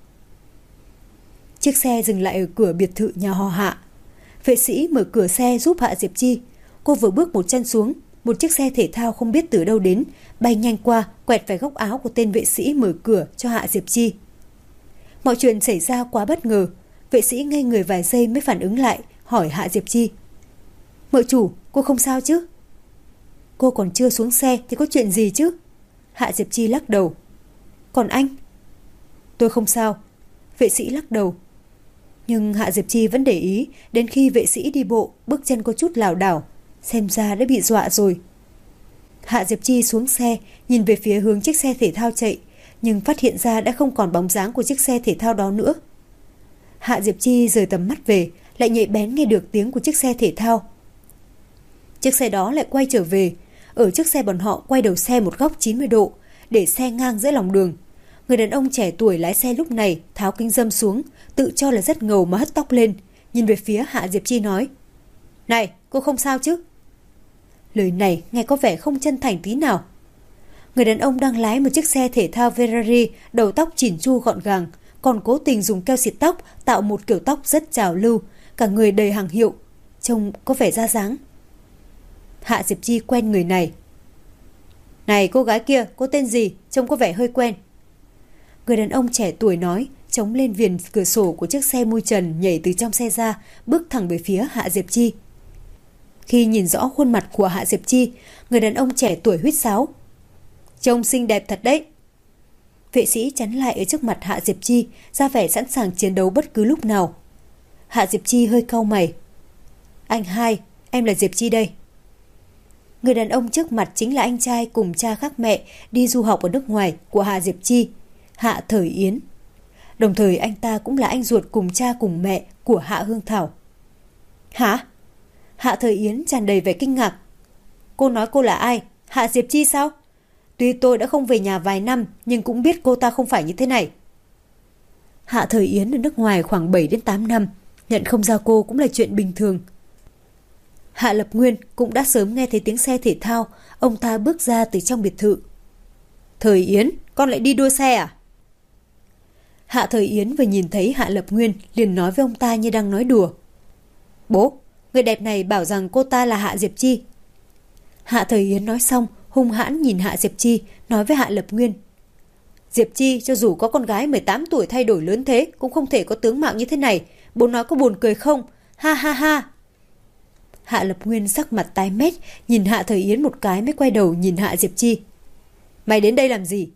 Chiếc xe dừng lại ở cửa biệt thự nhà họ Hạ. Vệ sĩ mở cửa xe giúp Hạ Diệp Chi. Cô vừa bước một chân xuống, một chiếc xe thể thao không biết từ đâu đến, bay nhanh qua, quẹt phải góc áo của tên vệ sĩ mở cửa cho Hạ Diệp Chi. Mọi chuyện xảy ra quá bất ngờ. Vệ sĩ ngây người vài giây mới phản ứng lại, hỏi Hạ Diệp Chi. Mợ chủ, cô không sao chứ? Cô còn chưa xuống xe thì có chuyện gì chứ? Hạ Diệp Chi lắc đầu. Còn anh? Tôi không sao. Vệ sĩ lắc đầu. Nhưng Hạ Diệp Chi vẫn để ý, đến khi vệ sĩ đi bộ, bước chân có chút lảo đảo, xem ra đã bị dọa rồi. Hạ Diệp Chi xuống xe, nhìn về phía hướng chiếc xe thể thao chạy, nhưng phát hiện ra đã không còn bóng dáng của chiếc xe thể thao đó nữa. Hạ Diệp Chi rời tầm mắt về, lại nhạy bén nghe được tiếng của chiếc xe thể thao. Chiếc xe đó lại quay trở về. Ở trước xe bọn họ quay đầu xe một góc 90 độ, để xe ngang giữa lòng đường. Người đàn ông trẻ tuổi lái xe lúc này tháo kính râm xuống, tự cho là rất ngầu mà hất tóc lên, nhìn về phía Hạ Diệp Chi nói: "Này, cô không sao chứ?" Lời này nghe có vẻ không chân thành tí nào. Người đàn ông đang lái một chiếc xe thể thao Ferrari, đầu tóc chỉn chu gọn gàng, còn cố tình dùng keo xịt tóc tạo một kiểu tóc rất trào lưu, cả người đầy hàng hiệu, trông có vẻ ra dáng. Hạ Diệp Chi quen người này. "Này cô gái kia, cô tên gì? Trông có vẻ hơi quen." Người đàn ông trẻ tuổi nói, chống lên viền cửa sổ của chiếc xe mui trần, nhảy từ trong xe ra, bước thẳng về phía Hạ Diệp Chi. Khi nhìn rõ khuôn mặt của Hạ Diệp Chi, người đàn ông trẻ tuổi huýt sáo: "Trông xinh đẹp thật đấy." Vệ sĩ chắn lại ở trước mặt Hạ Diệp Chi, ra vẻ sẵn sàng chiến đấu bất cứ lúc nào. Hạ Diệp Chi hơi cau mày. "Anh hai, em là Diệp Chi đây." Người đàn ông trước mặt chính là anh trai cùng cha khác mẹ đi du học ở nước ngoài của Hạ Diệp Chi, Hạ Thời Yến. Đồng thời anh ta cũng là anh ruột cùng cha cùng mẹ của Hạ Hương Thảo. "Hả?" Hạ Thời Yến tràn đầy vẻ kinh ngạc. "Cô nói cô là ai? Hạ Diệp Chi sao? Tuy tôi đã không về nhà vài năm, nhưng cũng biết cô ta không phải như thế này." Hạ Thời Yến ở nước ngoài khoảng 7 đến 8 năm, nhận không ra cô cũng là chuyện bình thường. Hạ Lập Nguyên cũng đã sớm nghe thấy tiếng xe thể thao, ông ta bước ra từ trong biệt thự. "Thời Yến, con lại đi đua xe à?" Hạ Thời Yến vừa nhìn thấy Hạ Lập Nguyên liền nói với ông ta như đang nói đùa. "Bố, người đẹp này bảo rằng cô ta là Hạ Diệp Chi." Hạ Thời Yến nói xong, hung hãn nhìn Hạ Diệp Chi, nói với Hạ Lập Nguyên: "Diệp Chi cho dù có con gái 18 tuổi thay đổi lớn thế cũng không thể có tướng mạo như thế này, bố nói có buồn cười không? Ha ha ha." Hạ Lập Nguyên sắc mặt tái mét, nhìn Hạ Thời Yến một cái mới quay đầu nhìn Hạ Diệp Chi. "Mày đến đây làm gì?"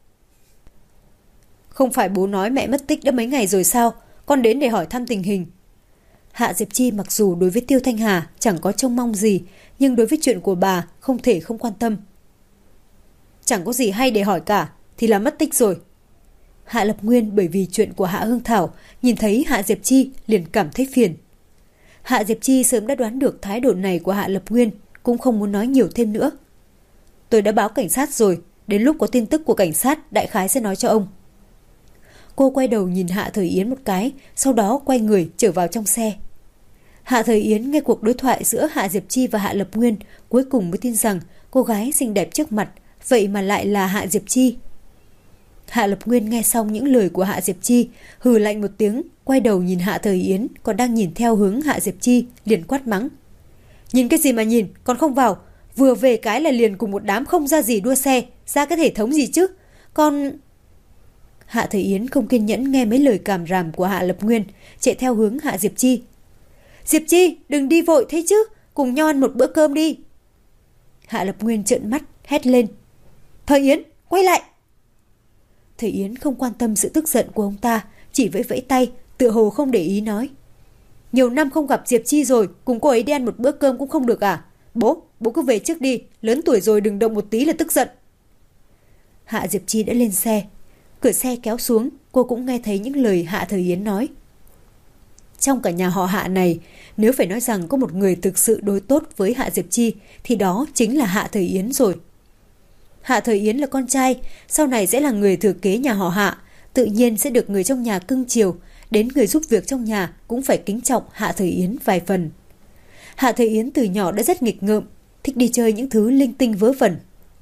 "Không phải bố nói mẹ mất tích đã mấy ngày rồi sao? Con đến để hỏi thăm tình hình." Hạ Diệp Chi mặc dù đối với Tiêu Thanh Hà chẳng có trông mong gì, nhưng đối với chuyện của bà không thể không quan tâm. "Chẳng có gì hay để hỏi cả, thì là mất tích rồi." Hạ Lập Nguyên bởi vì chuyện của Hạ Hương Thảo, nhìn thấy Hạ Diệp Chi liền cảm thấy phiền. Hạ Diệp Chi sớm đã đoán được thái độ này của Hạ Lập Nguyên, cũng không muốn nói nhiều thêm nữa. "Tôi đã báo cảnh sát rồi, đến lúc có tin tức của cảnh sát đại khái sẽ nói cho ông." Cô quay đầu nhìn Hạ Thời Yến một cái, sau đó quay người trở vào trong xe. Hạ Thời Yến nghe cuộc đối thoại giữa Hạ Diệp Chi và Hạ Lập Nguyên, cuối cùng mới tin rằng cô gái xinh đẹp trước mặt vậy mà lại là Hạ Diệp Chi. Hạ Lập Nguyên nghe xong những lời của Hạ Diệp Chi, hừ lạnh một tiếng, quay đầu nhìn Hạ Thời Yến còn đang nhìn theo hướng Hạ Diệp Chi, liền quát mắng: "Nhìn cái gì mà nhìn, còn không vào, vừa về cái là liền cùng một đám không ra gì đua xe, ra cái thể thống gì chứ, con..." Hạ Thời Yến không kiên nhẫn nghe mấy lời càm ràm của Hạ Lập Nguyên, chạy theo hướng Hạ Diệp Chi. "Diệp Chi, đừng đi vội thế chứ, cùng nhau ăn một bữa cơm đi." Hạ Lập Nguyên trợn mắt, hét lên: "Thời Yến, quay lại!" Thời Yến không quan tâm sự tức giận của ông ta, chỉ vẫy vẫy tay, tựa hồ không để ý nói: "Nhiều năm không gặp Diệp Chi rồi, cùng cô ấy đi ăn một bữa cơm cũng không được à? Bố cứ về trước đi, lớn tuổi rồi đừng động một tí là tức giận." Hạ Diệp Chi đã lên xe. Cửa xe kéo xuống, cô cũng nghe thấy những lời Hạ Thời Yến nói. Trong cả nhà họ Hạ này, nếu phải nói rằng có một người thực sự đối tốt với Hạ Diệp Chi, thì đó chính là Hạ Thời Yến rồi. Hạ Thời Yến là con trai, sau này sẽ là người thừa kế nhà họ Hạ, tự nhiên sẽ được người trong nhà cưng chiều, đến người giúp việc trong nhà cũng phải kính trọng Hạ Thời Yến vài phần. Hạ Thời Yến từ nhỏ đã rất nghịch ngợm, thích đi chơi những thứ linh tinh vớ vẩn.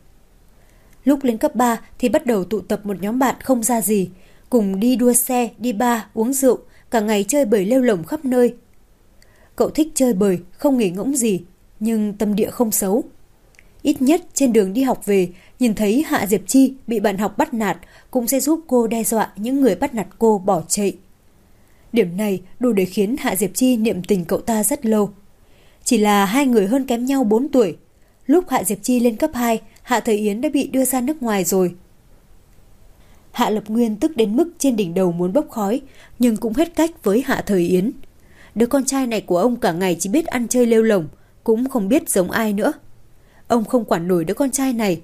Lúc lên cấp 3 thì bắt đầu tụ tập một nhóm bạn không ra gì, cùng đi đua xe, đi bar, uống rượu, cả ngày chơi bời lêu lổng khắp nơi. Cậu thích chơi bời, không nghỉ ngỗng gì, nhưng tâm địa không xấu. Ít nhất trên đường đi học về, nhìn thấy Hạ Diệp Chi bị bạn học bắt nạt, cũng sẽ giúp cô đe dọa những người bắt nạt cô bỏ chạy. Điểm này đủ để khiến Hạ Diệp Chi niệm tình cậu ta rất lâu. Chỉ là hai người hơn kém nhau 4 tuổi. Lúc Hạ Diệp Chi lên cấp 2, Hạ Thời Yến đã bị đưa ra nước ngoài rồi. Hạ Lập Nguyên tức đến mức trên đỉnh đầu muốn bốc khói, nhưng cũng hết cách với Hạ Thời Yến. Đứa con trai này của ông cả ngày chỉ biết ăn chơi lêu lổng, cũng không biết giống ai nữa. Ông không quản nổi đứa con trai này.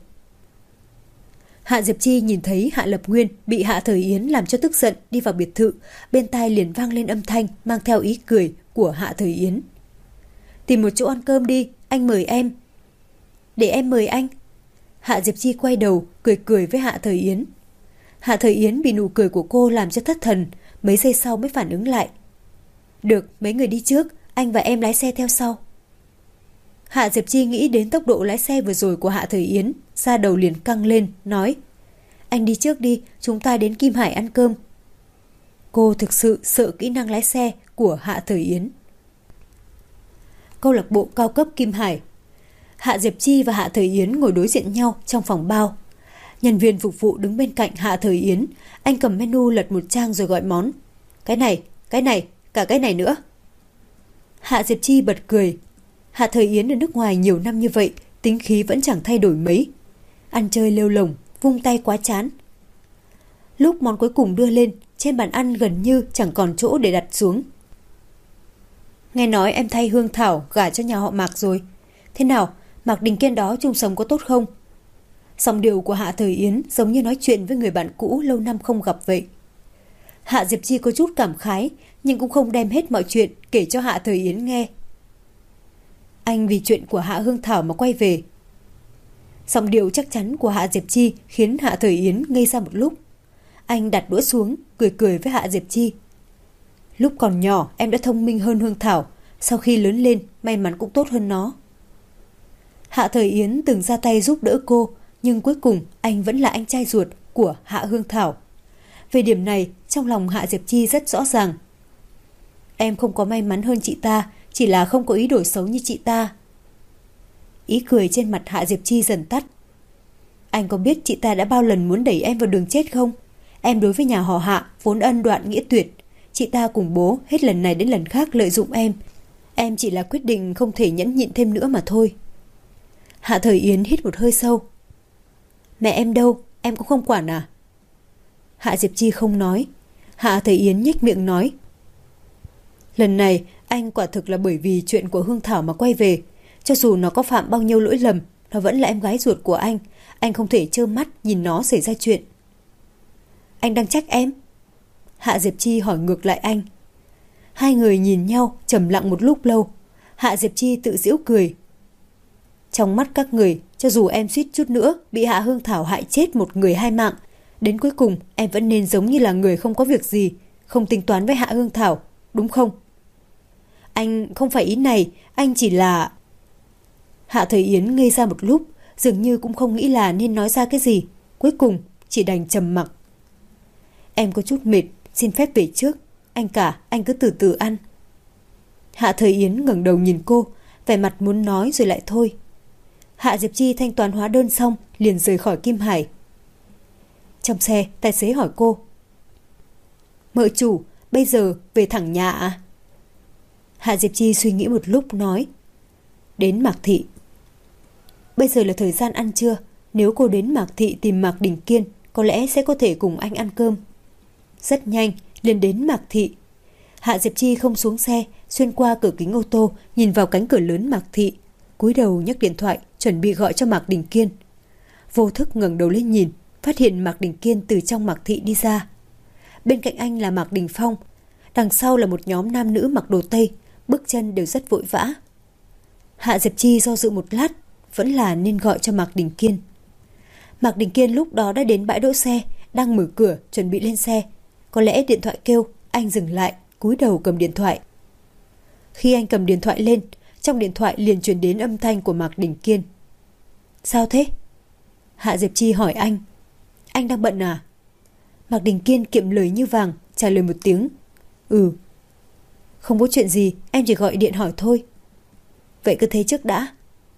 Hạ Diệp Chi nhìn thấy Hạ Lập Nguyên bị Hạ Thời Yến làm cho tức giận đi vào biệt thự, bên tai liền vang lên âm thanh mang theo ý cười của Hạ Thời Yến. Tìm một chỗ ăn cơm đi, anh mời em. Để em mời anh. Hạ Diệp Chi quay đầu, cười cười với Hạ Thời Yến. Hạ Thời Yến bị nụ cười của cô làm cho thất thần, mấy giây sau mới phản ứng lại. Được, mấy người đi trước, anh và em lái xe theo sau. Hạ Diệp Chi nghĩ đến tốc độ lái xe vừa rồi của Hạ Thời Yến, da đầu liền căng lên, nói: Anh đi trước đi, chúng ta đến Kim Hải ăn cơm. Cô thực sự sợ kỹ năng lái xe của Hạ Thời Yến. Câu lạc bộ cao cấp Kim Hải. Hạ Diệp Chi và Hạ Thời Yến ngồi đối diện nhau trong phòng bao. Nhân viên phục vụ đứng bên cạnh Hạ Thời Yến, anh cầm menu lật một trang rồi gọi món. Cái này, cả cái này nữa. Hạ Diệp Chi bật cười. Hạ Thời Yến ở nước ngoài nhiều năm như vậy, tính khí vẫn chẳng thay đổi mấy. Ăn chơi lêu lổng, vung tay quá chán. Lúc món cuối cùng đưa lên, trên bàn ăn gần như chẳng còn chỗ để đặt xuống. Nghe nói em thay Hương Thảo gả cho nhà họ Mạc rồi. Thế nào, Mạc Đình Kiên đó chung sống có tốt không? Giọng điệu của Hạ Thời Yến giống như nói chuyện với người bạn cũ lâu năm không gặp vậy. Hạ Diệp Chi có chút cảm khái, nhưng cũng không đem hết mọi chuyện kể cho Hạ Thời Yến nghe. Anh vì chuyện của Hạ Hương Thảo mà quay về. Giọng điệu chắc chắn của Hạ Diệp Chi khiến Hạ Thời Yến ngây ra một lúc. Anh đặt đũa xuống, cười cười với Hạ Diệp Chi. Lúc còn nhỏ em đã thông minh hơn Hương Thảo, sau khi lớn lên may mắn cũng tốt hơn nó. Hạ Thời Yến từng ra tay giúp đỡ cô, nhưng cuối cùng anh vẫn là anh trai ruột của Hạ Hương Thảo. Về điểm này, trong lòng Hạ Diệp Chi rất rõ ràng. Em không có may mắn hơn chị ta, chỉ là không có ý đồ xấu như chị ta. Ý cười trên mặt Hạ Diệp Chi dần tắt. Anh có biết chị ta đã bao lần muốn đẩy em vào đường chết không? Em đối với nhà họ Hạ vốn ân đoạn nghĩa tuyệt. Chị ta cùng bố hết lần này đến lần khác lợi dụng em. Em chỉ là quyết định không thể nhẫn nhịn thêm nữa mà thôi. Hạ Thời Yến hít một hơi sâu. Mẹ em đâu? Em cũng không quản à? Hạ Diệp Chi không nói. Hạ Thời Yến nhếch miệng nói. Lần này anh quả thực là bởi vì chuyện của Hương Thảo mà quay về. Cho dù nó có phạm bao nhiêu lỗi lầm, nó vẫn là em gái ruột của anh. Anh không thể trơ mắt nhìn nó xảy ra chuyện. Anh đang trách em? Hạ Diệp Chi hỏi ngược lại anh. Hai người nhìn nhau trầm lặng một lúc lâu. Hạ Diệp Chi tự giễu cười. Trong mắt các người, cho dù em suýt chút nữa bị Hạ Hương Thảo hại chết một người hai mạng, đến cuối cùng em vẫn nên giống như là người không có việc gì, không tính toán với Hạ Hương Thảo, đúng không? Anh không phải ý này, anh chỉ là... Hạ Thời Yến ngây ra một lúc, dường như cũng không nghĩ là nên nói ra cái gì. Cuối cùng chỉ đành trầm mặc. Em có chút mệt, xin phép về trước. Anh cứ từ từ ăn. Hạ Thời Yến ngẩng đầu nhìn cô, vẻ mặt muốn nói rồi lại thôi. Hạ Diệp Chi thanh toán hóa đơn xong liền rời khỏi Kim Hải. Trong xe, tài xế hỏi cô. Mợ chủ, bây giờ về thẳng nhà à? Hạ Diệp Chi suy nghĩ một lúc nói. Đến Mạc Thị. Bây giờ là thời gian ăn trưa. Nếu cô đến Mạc Thị tìm Mạc Đình Kiên, có lẽ sẽ có thể cùng anh ăn cơm. Rất nhanh, liền đến Mạc Thị. Hạ Diệp Chi không xuống xe, xuyên qua cửa kính ô tô, nhìn vào cánh cửa lớn Mạc Thị, cúi đầu nhấc điện thoại, chuẩn bị gọi cho Mạc Đình Kiên. Vô thức ngẩng đầu lên nhìn, phát hiện Mạc Đình Kiên từ trong Mạc Thị đi ra. Bên cạnh anh là Mạc Đình Phong, đằng sau là một nhóm nam nữ mặc đồ Tây, bước chân đều rất vội vã. Hạ Diệp Chi do dự một lát, vẫn là nên gọi cho Mạc Đình Kiên. Mạc Đình Kiên lúc đó đã đến bãi đỗ xe, đang mở cửa chuẩn bị lên xe. Có lẽ điện thoại kêu, anh dừng lại, cúi đầu cầm điện thoại. Khi anh cầm điện thoại lên, trong điện thoại liền truyền đến âm thanh của Mạc Đình Kiên. Sao thế? Hạ Diệp Chi hỏi anh. Anh đang bận à? Mạc Đình Kiên kiệm lời như vàng, trả lời một tiếng. Ừ. Không có chuyện gì, em chỉ gọi điện hỏi thôi. Vậy cứ thế trước đã.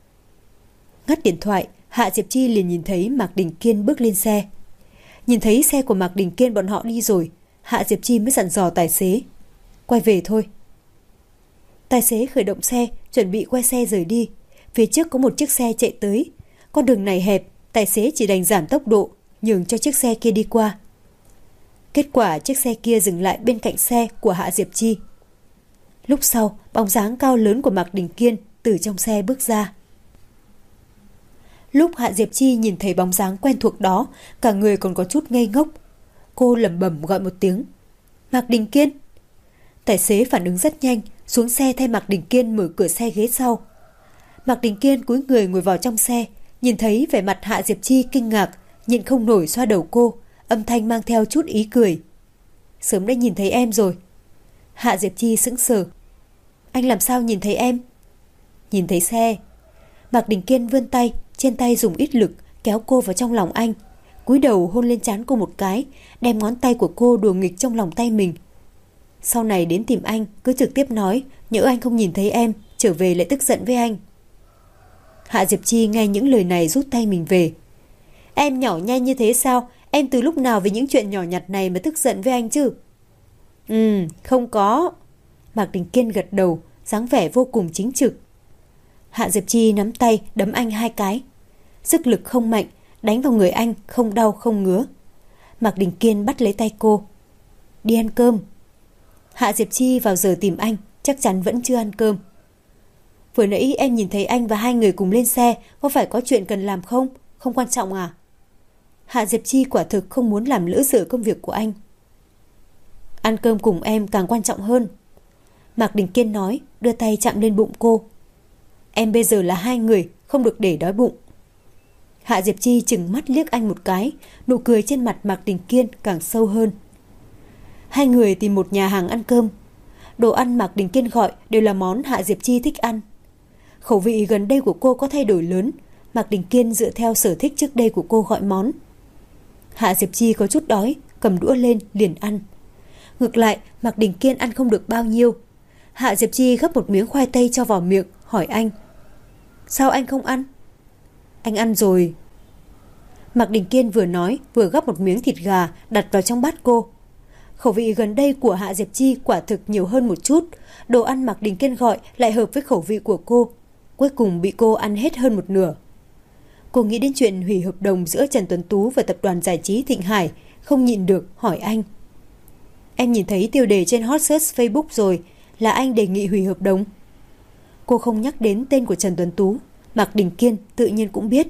Ngắt điện thoại, Hạ Diệp Chi liền nhìn thấy Mạc Đình Kiên bước lên xe. Nhìn thấy xe của Mạc Đình Kiên bọn họ đi rồi, Hạ Diệp Chi mới dặn dò tài xế. Quay về thôi. Tài xế khởi động xe, chuẩn bị quay xe rời đi. Phía trước có một chiếc xe chạy tới. Con đường này hẹp, tài xế chỉ đành giảm tốc độ, nhường cho chiếc xe kia đi qua. Kết quả chiếc xe kia dừng lại bên cạnh xe của Hạ Diệp Chi. Lúc sau, bóng dáng cao lớn của Mạc Đình Kiên từ trong xe bước ra. Lúc Hạ Diệp Chi nhìn thấy bóng dáng quen thuộc đó, cả người còn có chút ngây ngốc. Cô lẩm bẩm gọi một tiếng. Mạc Đình Kiên. Tài xế phản ứng rất nhanh, xuống xe thay Mạc Đình Kiên mở cửa xe ghế sau. Mạc Đình Kiên cúi người ngồi vào trong xe, nhìn thấy vẻ mặt Hạ Diệp Chi kinh ngạc, nhịn không nổi xoa đầu cô, âm thanh mang theo chút ý cười. Sớm đã nhìn thấy em rồi. Hạ Diệp Chi sững sờ. Anh làm sao nhìn thấy em? Nhìn thấy xe. Mạc Đình Kiên vươn tay, trên tay dùng ít lực kéo cô vào trong lòng anh, cúi đầu hôn lên trán cô một cái, đem ngón tay của cô đùa nghịch trong lòng tay mình. Sau này đến tìm anh cứ trực tiếp nói, nhỡ anh không nhìn thấy em, trở về lại tức giận với anh. Hạ Diệp Chi nghe những lời này rút tay mình về. Em nhỏ nhanh như thế sao? Em từ lúc nào vì những chuyện nhỏ nhặt này mà tức giận với anh chứ? Không có. Mạc Đình Kiên gật đầu, dáng vẻ vô cùng chính trực. Hạ Diệp Chi nắm tay đấm anh 2 cái. Sức lực không mạnh, đánh vào người anh không đau không ngứa. Mạc Đình Kiên bắt lấy tay cô. Đi ăn cơm. Hạ Diệp Chi vào giờ tìm anh, chắc chắn vẫn chưa ăn cơm. Vừa nãy em nhìn thấy anh và 2 người cùng lên xe, có phải có chuyện cần làm không? Không quan trọng à? Hạ Diệp Chi quả thực không muốn làm lỡ dở công việc của anh. Ăn cơm cùng em càng quan trọng hơn. Mạc Đình Kiên nói, đưa tay chạm lên bụng cô. Em bây giờ là 2 người, không được để đói bụng. Hạ Diệp Chi chừng mắt liếc anh một cái, nụ cười trên mặt Mạc Đình Kiên càng sâu hơn. 2 người tìm một nhà hàng ăn cơm. Đồ ăn Mạc Đình Kiên gọi đều là món Hạ Diệp Chi thích ăn. Khẩu vị gần đây của cô có thay đổi lớn, Mạc Đình Kiên dựa theo sở thích trước đây của cô gọi món. Hạ Diệp Chi có chút đói, cầm đũa lên liền ăn. Ngược lại, Mạc Đình Kiên ăn không được bao nhiêu. Hạ Diệp Chi gấp một miếng khoai tây cho vào miệng, hỏi anh. Sao anh không ăn? Anh ăn rồi. Mạc Đình Kiên vừa nói vừa gấp một miếng thịt gà đặt vào trong bát cô. Khẩu vị gần đây của Hạ Diệp Chi quả thực nhiều hơn một chút. Đồ ăn Mạc Đình Kiên gọi lại hợp với khẩu vị của cô. Cuối cùng bị cô ăn hết hơn một nửa. Cô nghĩ đến chuyện hủy hợp đồng giữa Trần Tuấn Tú và tập đoàn giải trí Thịnh Hải, không nhịn được hỏi anh. Em nhìn thấy tiêu đề trên hot search Facebook rồi, là anh đề nghị hủy hợp đồng. Cô không nhắc đến tên của Trần Tuấn Tú, Mạc Đình Kiên tự nhiên cũng biết.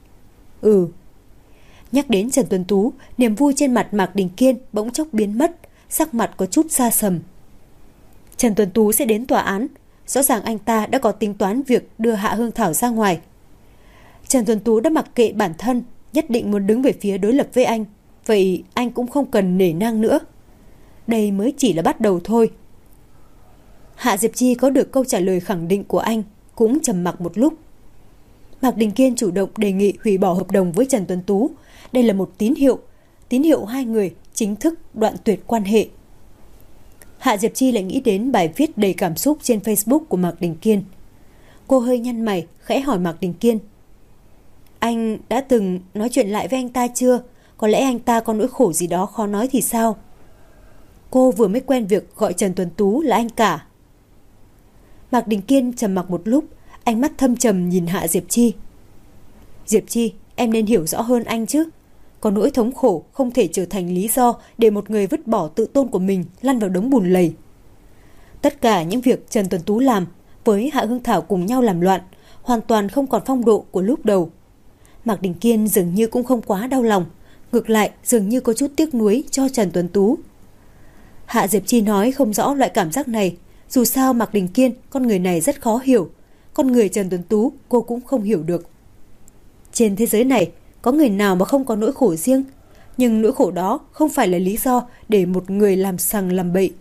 Nhắc đến Trần Tuấn Tú, niềm vui trên mặt Mạc Đình Kiên bỗng chốc biến mất, sắc mặt có chút xa sầm. Trần Tuấn Tú sẽ đến tòa án, rõ ràng anh ta đã có tính toán việc đưa Hạ Hương Thảo ra ngoài. Trần Tuấn Tú đã mặc kệ bản thân, nhất định muốn đứng về phía đối lập với anh, vậy anh cũng không cần nể nang nữa. Đây mới chỉ là bắt đầu thôi. Hạ Diệp Chi có được câu trả lời khẳng định của anh, cũng trầm mặc một lúc. Mạc Đình Kiên chủ động đề nghị hủy bỏ hợp đồng với Trần Tuấn Tú. Đây là một tín hiệu 2 người chính thức đoạn tuyệt quan hệ. Hạ Diệp Chi lại nghĩ đến bài viết đầy cảm xúc trên Facebook của Mạc Đình Kiên. Cô hơi nhăn mày, khẽ hỏi Mạc Đình Kiên. Anh đã từng nói chuyện lại với anh ta chưa? Có lẽ anh ta có nỗi khổ gì đó khó nói thì sao? Cô vừa mới quen việc gọi Trần Tuấn Tú là anh cả. Mạc Đình Kiên trầm mặc một lúc, ánh mắt thâm trầm nhìn Hạ Diệp Chi. Diệp Chi, em nên hiểu rõ hơn anh chứ. Có nỗi thống khổ không thể trở thành lý do để một người vứt bỏ tự tôn của mình lăn vào đống bùn lầy. Tất cả những việc Trần Tuấn Tú làm với Hạ Hương Thảo cùng nhau làm loạn, hoàn toàn không còn phong độ của lúc đầu. Mạc Đình Kiên dường như cũng không quá đau lòng, ngược lại dường như có chút tiếc nuối cho Trần Tuấn Tú. Hạ Diệp Chi nói không rõ loại cảm giác này, dù sao Mạc Đình Kiên, con người này rất khó hiểu, con người Trần Tuấn Tú cô cũng không hiểu được. Trên thế giới này, có người nào mà không có nỗi khổ riêng, nhưng nỗi khổ đó không phải là lý do để một người làm sằng làm bậy.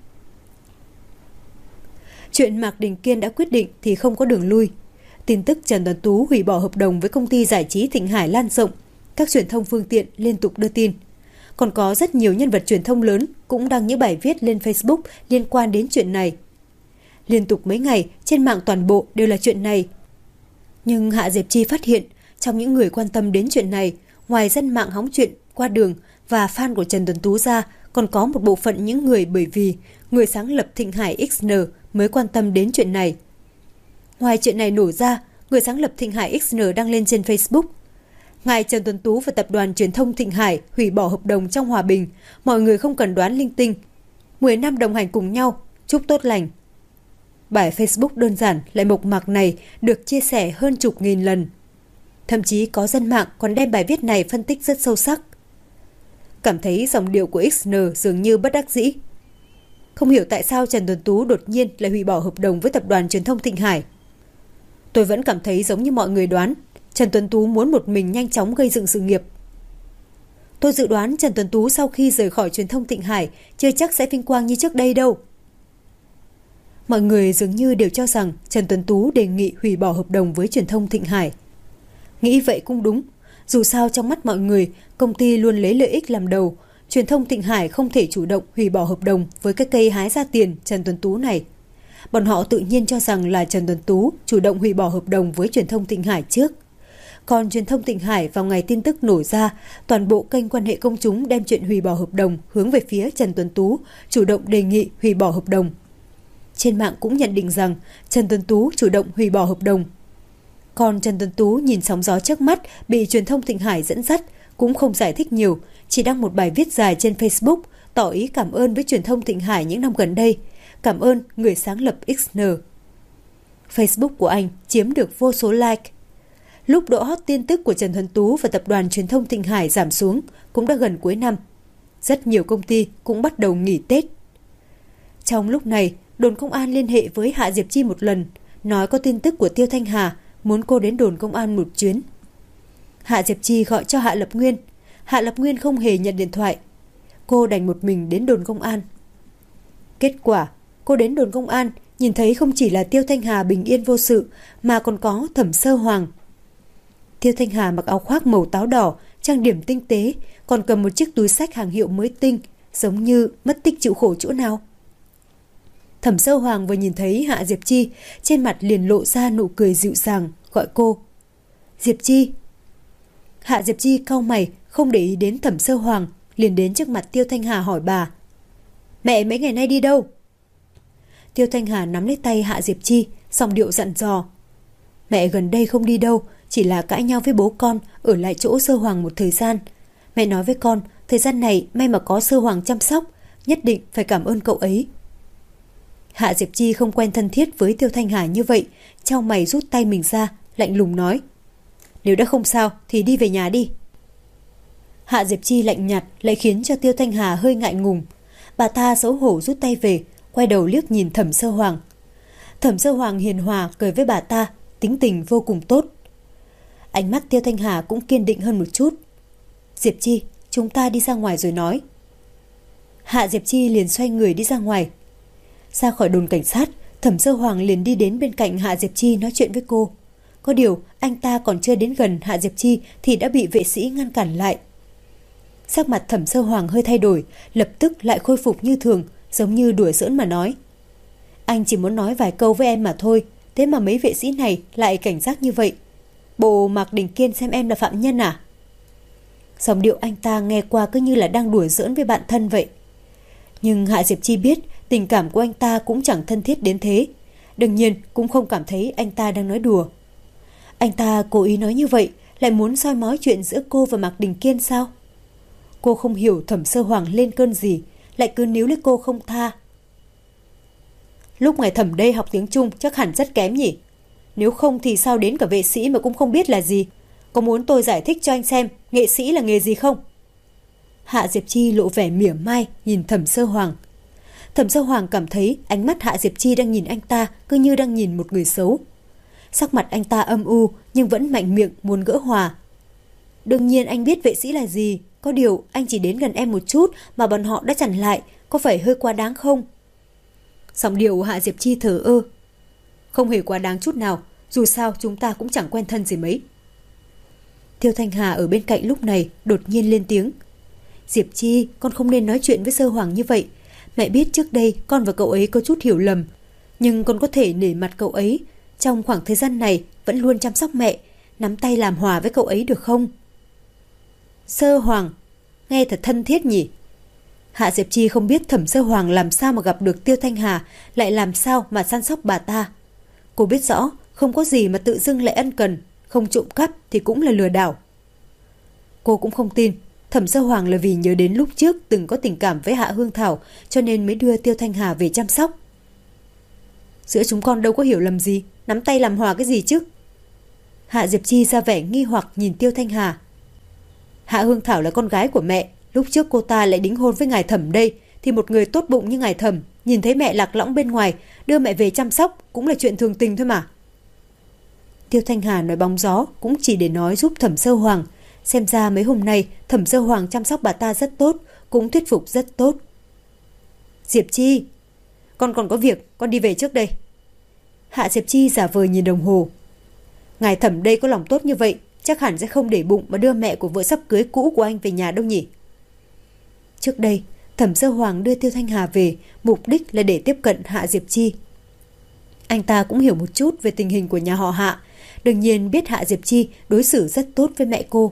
Chuyện Mạc Đình Kiên đã quyết định thì không có đường lui. Tin tức Trần Tuấn Tú hủy bỏ hợp đồng với công ty giải trí Thịnh Hải lan rộng, các truyền thông phương tiện liên tục đưa tin. Còn có rất nhiều nhân vật truyền thông lớn cũng đăng những bài viết lên Facebook liên quan đến chuyện này. Liên tục mấy ngày, trên mạng toàn bộ đều là chuyện này. Nhưng Hạ Diệp Chi phát hiện, trong những người quan tâm đến chuyện này, ngoài dân mạng hóng chuyện qua đường và fan của Trần Tuấn Tú ra, còn có một bộ phận những người bởi vì người sáng lập Thịnh Hải XN mới quan tâm đến chuyện này. Ngoài chuyện này nổ ra, người sáng lập Thịnh Hải XN đăng lên trên Facebook. Ngài Trần Tuấn Tú và tập đoàn truyền thông Thịnh Hải hủy bỏ hợp đồng trong hòa bình, mọi người không cần đoán linh tinh. 10 năm đồng hành cùng nhau, chúc tốt lành. Bài Facebook đơn giản lại mộc mạc này được chia sẻ hơn chục nghìn lần. Thậm chí có dân mạng còn đem bài viết này phân tích rất sâu sắc. Cảm thấy giọng điệu của XN dường như bất đắc dĩ. Không hiểu tại sao Trần Tuấn Tú đột nhiên lại hủy bỏ hợp đồng với tập đoàn truyền thông Thịnh Hải. Tôi vẫn cảm thấy giống như mọi người đoán, Trần Tuấn Tú muốn một mình nhanh chóng gây dựng sự nghiệp. Tôi dự đoán Trần Tuấn Tú sau khi rời khỏi truyền thông Thịnh Hải chưa chắc sẽ vinh quang như trước đây đâu. Mọi người dường như đều cho rằng Trần Tuấn Tú đề nghị hủy bỏ hợp đồng với truyền thông Thịnh Hải. Nghĩ vậy cũng đúng, dù sao trong mắt mọi người, công ty luôn lấy lợi ích làm đầu, truyền thông Thịnh Hải không thể chủ động hủy bỏ hợp đồng với cái cây hái ra tiền Trần Tuấn Tú này. Bọn họ tự nhiên cho rằng là Trần Tuấn Tú chủ động hủy bỏ hợp đồng với truyền thông Thịnh Hải trước. Còn truyền thông Thịnh Hải vào ngày tin tức nổ ra, toàn bộ kênh quan hệ công chúng đem chuyện hủy bỏ hợp đồng hướng về phía Trần Tuấn Tú, chủ động đề nghị hủy bỏ hợp đồng. Trên mạng cũng nhận định rằng Trần Tuấn Tú chủ động hủy bỏ hợp đồng. Còn Trần Tuấn Tú nhìn sóng gió trước mắt bị truyền thông Thịnh Hải dẫn dắt, cũng không giải thích nhiều, chỉ đăng một bài viết dài trên Facebook tỏ ý cảm ơn với truyền thông Thịnh Hải những năm gần đây, cảm ơn người sáng lập XN. Facebook của anh chiếm được vô số like. Lúc độ hot tin tức của Trần Tuấn Tú và tập đoàn truyền thông Thịnh Hải giảm xuống cũng đã gần cuối năm. Rất nhiều công ty cũng bắt đầu nghỉ Tết. Trong lúc này, đồn công an liên hệ với Hạ Diệp Chi một lần, nói có tin tức của Tiêu Thanh Hà, muốn cô đến đồn công an một chuyến. Hạ Diệp Chi gọi cho Hạ Lập Nguyên. Hạ Lập Nguyên không hề nhận điện thoại. Cô đành một mình đến đồn công an. Kết quả, cô đến đồn công an, nhìn thấy không chỉ là Tiêu Thanh Hà bình yên vô sự, mà còn có Thẩm Sơ Hoàng. Tiêu Thanh Hà mặc áo khoác màu táo đỏ, trang điểm tinh tế, còn cầm một chiếc túi xách hàng hiệu mới tinh, giống như mất tích chịu khổ chỗ nào. Thẩm Sơ Hoàng vừa nhìn thấy Hạ Diệp Chi, trên mặt liền lộ ra nụ cười dịu dàng, gọi cô. Diệp Chi. Hạ Diệp Chi cau mày, không để ý đến Thẩm Sơ Hoàng, liền đến trước mặt Tiêu Thanh Hà hỏi bà. Mẹ mấy ngày nay đi đâu? Tiêu Thanh Hà nắm lấy tay Hạ Diệp Chi, giọng điệu dặn dò. Mẹ gần đây không đi đâu, chỉ là cãi nhau với bố con, ở lại chỗ Sơ Hoàng một thời gian. Mẹ nói với con, thời gian này may mà có Sơ Hoàng chăm sóc, nhất định phải cảm ơn cậu ấy. Hạ Diệp Chi không quen thân thiết với Tiêu Thanh Hà như vậy, chau mày rút tay mình ra, lạnh lùng nói. Nếu đã không sao thì đi về nhà đi. Hạ Diệp Chi lạnh nhạt lại khiến cho Tiêu Thanh Hà hơi ngại ngùng. Bà ta xấu hổ rút tay về, quay đầu liếc nhìn Thẩm Sơ Hoàng. Thẩm Sơ Hoàng hiền hòa cười với bà ta, tính tình vô cùng tốt. Ánh mắt Tiêu Thanh Hà cũng kiên định hơn một chút. Diệp Chi, chúng ta đi ra ngoài rồi nói. Hạ Diệp Chi liền xoay người đi ra ngoài. Ra khỏi đồn cảnh sát, Thẩm Sơ Hoàng liền đi đến bên cạnh Hạ Diệp Chi nói chuyện với cô. Có điều, anh ta còn chưa đến gần Hạ Diệp Chi thì đã bị vệ sĩ ngăn cản lại. Sắc mặt Thẩm Sơ Hoàng hơi thay đổi, lập tức lại khôi phục như thường, giống như đùa giỡn mà nói. Anh chỉ muốn nói vài câu với em mà thôi, thế mà mấy vệ sĩ này lại cảnh giác như vậy. Bộ Mạc Đình Kiên xem em là phạm nhân à? Giọng điệu anh ta nghe qua cứ như là đang đùa giỡn với bạn thân vậy. Nhưng Hạ Diệp Chi biết tình cảm của anh ta cũng chẳng thân thiết đến thế. Đương nhiên cũng không cảm thấy anh ta đang nói đùa. Anh ta cố ý nói như vậy, lại muốn soi mói chuyện giữa cô và Mạc Đình Kiên sao? Cô không hiểu Thẩm Sơ Hoàng lên cơn gì, lại cứ níu lấy cô không tha. Lúc ngày Thẩm đây học tiếng Trung chắc hẳn rất kém nhỉ? Nếu không thì sao đến cả vệ sĩ mà cũng không biết là gì? Có muốn tôi giải thích cho anh xem nghệ sĩ là nghề gì không? Hạ Diệp Chi lộ vẻ mỉa mai nhìn Thẩm Sơ Hoàng. Thẩm Sơ Hoàng cảm thấy ánh mắt Hạ Diệp Chi đang nhìn anh ta cứ như đang nhìn một người xấu. Sắc mặt anh ta âm u nhưng vẫn mạnh miệng muốn gỡ hòa. Đương nhiên anh biết vệ sĩ là gì, có điều anh chỉ đến gần em một chút mà bọn họ đã chặn lại, có phải hơi quá đáng không? Giọng điệu Hạ Diệp Chi thờ ơ. Không hề quá đáng chút nào, dù sao chúng ta cũng chẳng quen thân gì mấy. Tiêu Thanh Hà ở bên cạnh lúc này đột nhiên lên tiếng. Diệp Chi, con không nên nói chuyện với Sơ Hoàng như vậy. Mẹ biết trước đây con và cậu ấy có chút hiểu lầm, nhưng con có thể nể mặt cậu ấy. Trong khoảng thời gian này vẫn luôn chăm sóc mẹ, nắm tay làm hòa với cậu ấy được không? Sơ Hoàng, nghe thật thân thiết nhỉ? Hạ Diệp Chi không biết Thẩm Sơ Hoàng làm sao mà gặp được Tiêu Thanh Hà, lại làm sao mà săn sóc bà ta. Cô biết rõ không có gì mà tự dưng lại ân cần, không trộm cắp thì cũng là lừa đảo. Cô cũng không tin Thẩm Sơ Hoàng là vì nhớ đến lúc trước từng có tình cảm với Hạ Hương Thảo cho nên mới đưa Tiêu Thanh Hà về chăm sóc. Giữa chúng con đâu có hiểu lầm gì, nắm tay làm hòa cái gì chứ? Hạ Diệp Chi ra vẻ nghi hoặc nhìn Tiêu Thanh Hà. Hạ Hương Thảo là con gái của mẹ, lúc trước cô ta lại đính hôn với ngài Thẩm đây, thì một người tốt bụng như ngài Thẩm nhìn thấy mẹ lạc lõng bên ngoài, đưa mẹ về chăm sóc cũng là chuyện thường tình thôi mà. Tiêu Thanh Hà nói bóng gió cũng chỉ để nói giúp Thẩm Sơ Hoàng. Xem ra mấy hôm nay Thẩm Sơ Hoàng chăm sóc bà ta rất tốt, cũng thuyết phục rất tốt. Diệp Chi, con còn có việc, con đi về trước đây. Hạ Diệp Chi giả vờ nhìn đồng hồ. Ngài Thẩm đây có lòng tốt như vậy, chắc hẳn sẽ không để bụng mà đưa mẹ của vợ sắp cưới cũ của anh về nhà đâu nhỉ. Trước đây, Thẩm Sơ Hoàng đưa Tiêu Thanh Hà về, mục đích là để tiếp cận Hạ Diệp Chi. Anh ta cũng hiểu một chút về tình hình của nhà họ Hạ, đương nhiên biết Hạ Diệp Chi đối xử rất tốt với mẹ cô.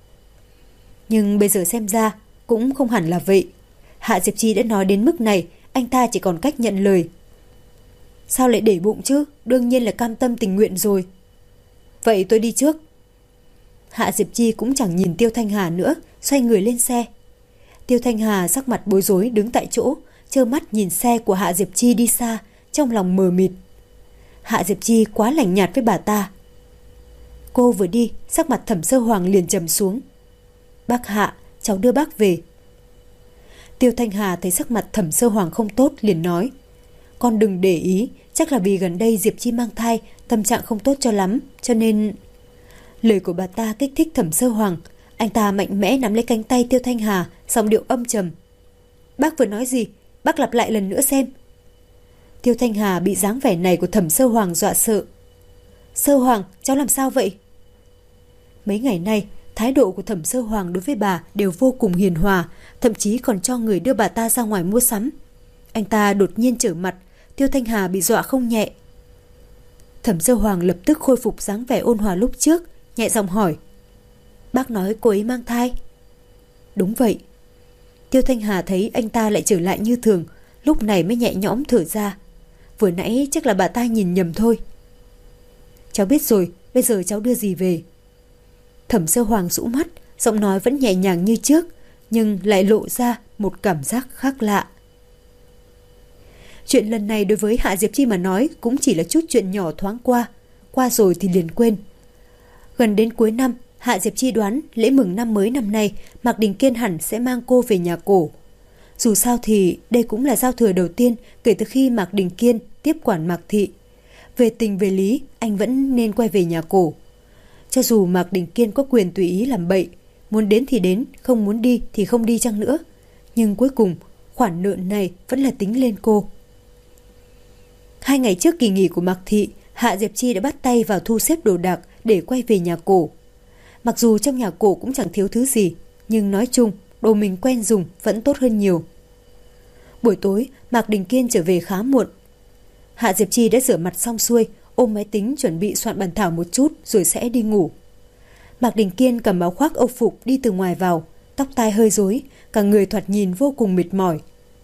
Nhưng bây giờ xem ra cũng không hẳn là vậy. Hạ Diệp Chi đã nói đến mức này, anh ta chỉ còn cách nhận lời. Sao lại để bụng chứ, đương nhiên là cam tâm tình nguyện rồi. Vậy tôi đi trước. Hạ Diệp Chi cũng chẳng nhìn Tiêu Thanh Hà nữa, xoay người lên xe. Tiêu Thanh Hà sắc mặt bối rối đứng tại chỗ, trơ mắt nhìn xe của Hạ Diệp Chi đi xa, trong lòng mờ mịt. Hạ Diệp Chi quá lạnh nhạt với bà ta. Cô vừa đi, sắc mặt Thẩm Sơ Hoàng liền trầm xuống. Bác Hạ, cháu đưa bác về. Tiêu Thanh Hà thấy sắc mặt Thẩm Sơ Hoàng không tốt, liền nói. Con đừng để ý, chắc là vì gần đây Diệp Chi mang thai, tâm trạng không tốt cho lắm, cho nên... Lời của bà ta kích thích Thẩm Sơ Hoàng. Anh ta mạnh mẽ nắm lấy cánh tay Tiêu Thanh Hà, giọng điệu âm trầm. Bác vừa nói gì? Bác lặp lại lần nữa xem. Tiêu Thanh Hà bị dáng vẻ này của Thẩm Sơ Hoàng dọa sợ. Sơ Hoàng, cháu làm sao vậy? Mấy ngày nay, thái độ của Thẩm Sơ Hoàng đối với bà đều vô cùng hiền hòa, thậm chí còn cho người đưa bà ta ra ngoài mua sắm. Anh ta đột nhiên trở mặt, Tiêu Thanh Hà bị dọa không nhẹ. Thẩm Sơ Hoàng lập tức khôi phục dáng vẻ ôn hòa lúc trước, nhẹ giọng hỏi. Bác nói cô ấy mang thai? Đúng vậy. Tiêu Thanh Hà thấy anh ta lại trở lại như thường, lúc này mới nhẹ nhõm thở ra. Vừa nãy chắc là bà ta nhìn nhầm thôi. Cháu biết rồi, bây giờ cháu đưa gì về? Thẩm Sơ Hoàng rũ mắt, giọng nói vẫn nhẹ nhàng như trước, nhưng lại lộ ra một cảm giác khác lạ. Chuyện lần này đối với Hạ Diệp Chi mà nói cũng chỉ là chút chuyện nhỏ thoáng qua rồi thì liền quên. Gần đến cuối năm, Hạ Diệp Chi đoán lễ mừng năm mới năm nay Mạc Đình Kiên hẳn sẽ mang cô về nhà cổ. Dù sao thì đây cũng là giao thừa đầu tiên kể từ khi Mạc Đình Kiên tiếp quản Mạc Thị. Về tình về lý, anh vẫn nên quay về nhà cổ. Cho dù Mạc Đình Kiên có quyền tùy ý làm bậy, muốn đến thì đến, không muốn đi thì không đi chăng nữa. Nhưng cuối cùng, khoản nợ này vẫn là tính lên cô. 2 ngày trước kỳ nghỉ của Mạc Thị, Hạ Diệp Chi đã bắt tay vào thu xếp đồ đạc để quay về nhà cổ. Mặc dù trong nhà cổ cũng chẳng thiếu thứ gì, nhưng nói chung, đồ mình quen dùng vẫn tốt hơn nhiều. Buổi tối, Mạc Đình Kiên trở về khá muộn. Hạ Diệp Chi đã rửa mặt xong xuôi, ôm máy tính chuẩn bị soạn bản thảo một chút rồi sẽ đi ngủ. Mạc Đình Kiên cầm áo khoác âu phục đi từ ngoài vào, tóc tai hơi rối, cả người thoạt nhìn vô cùng mệt mỏi.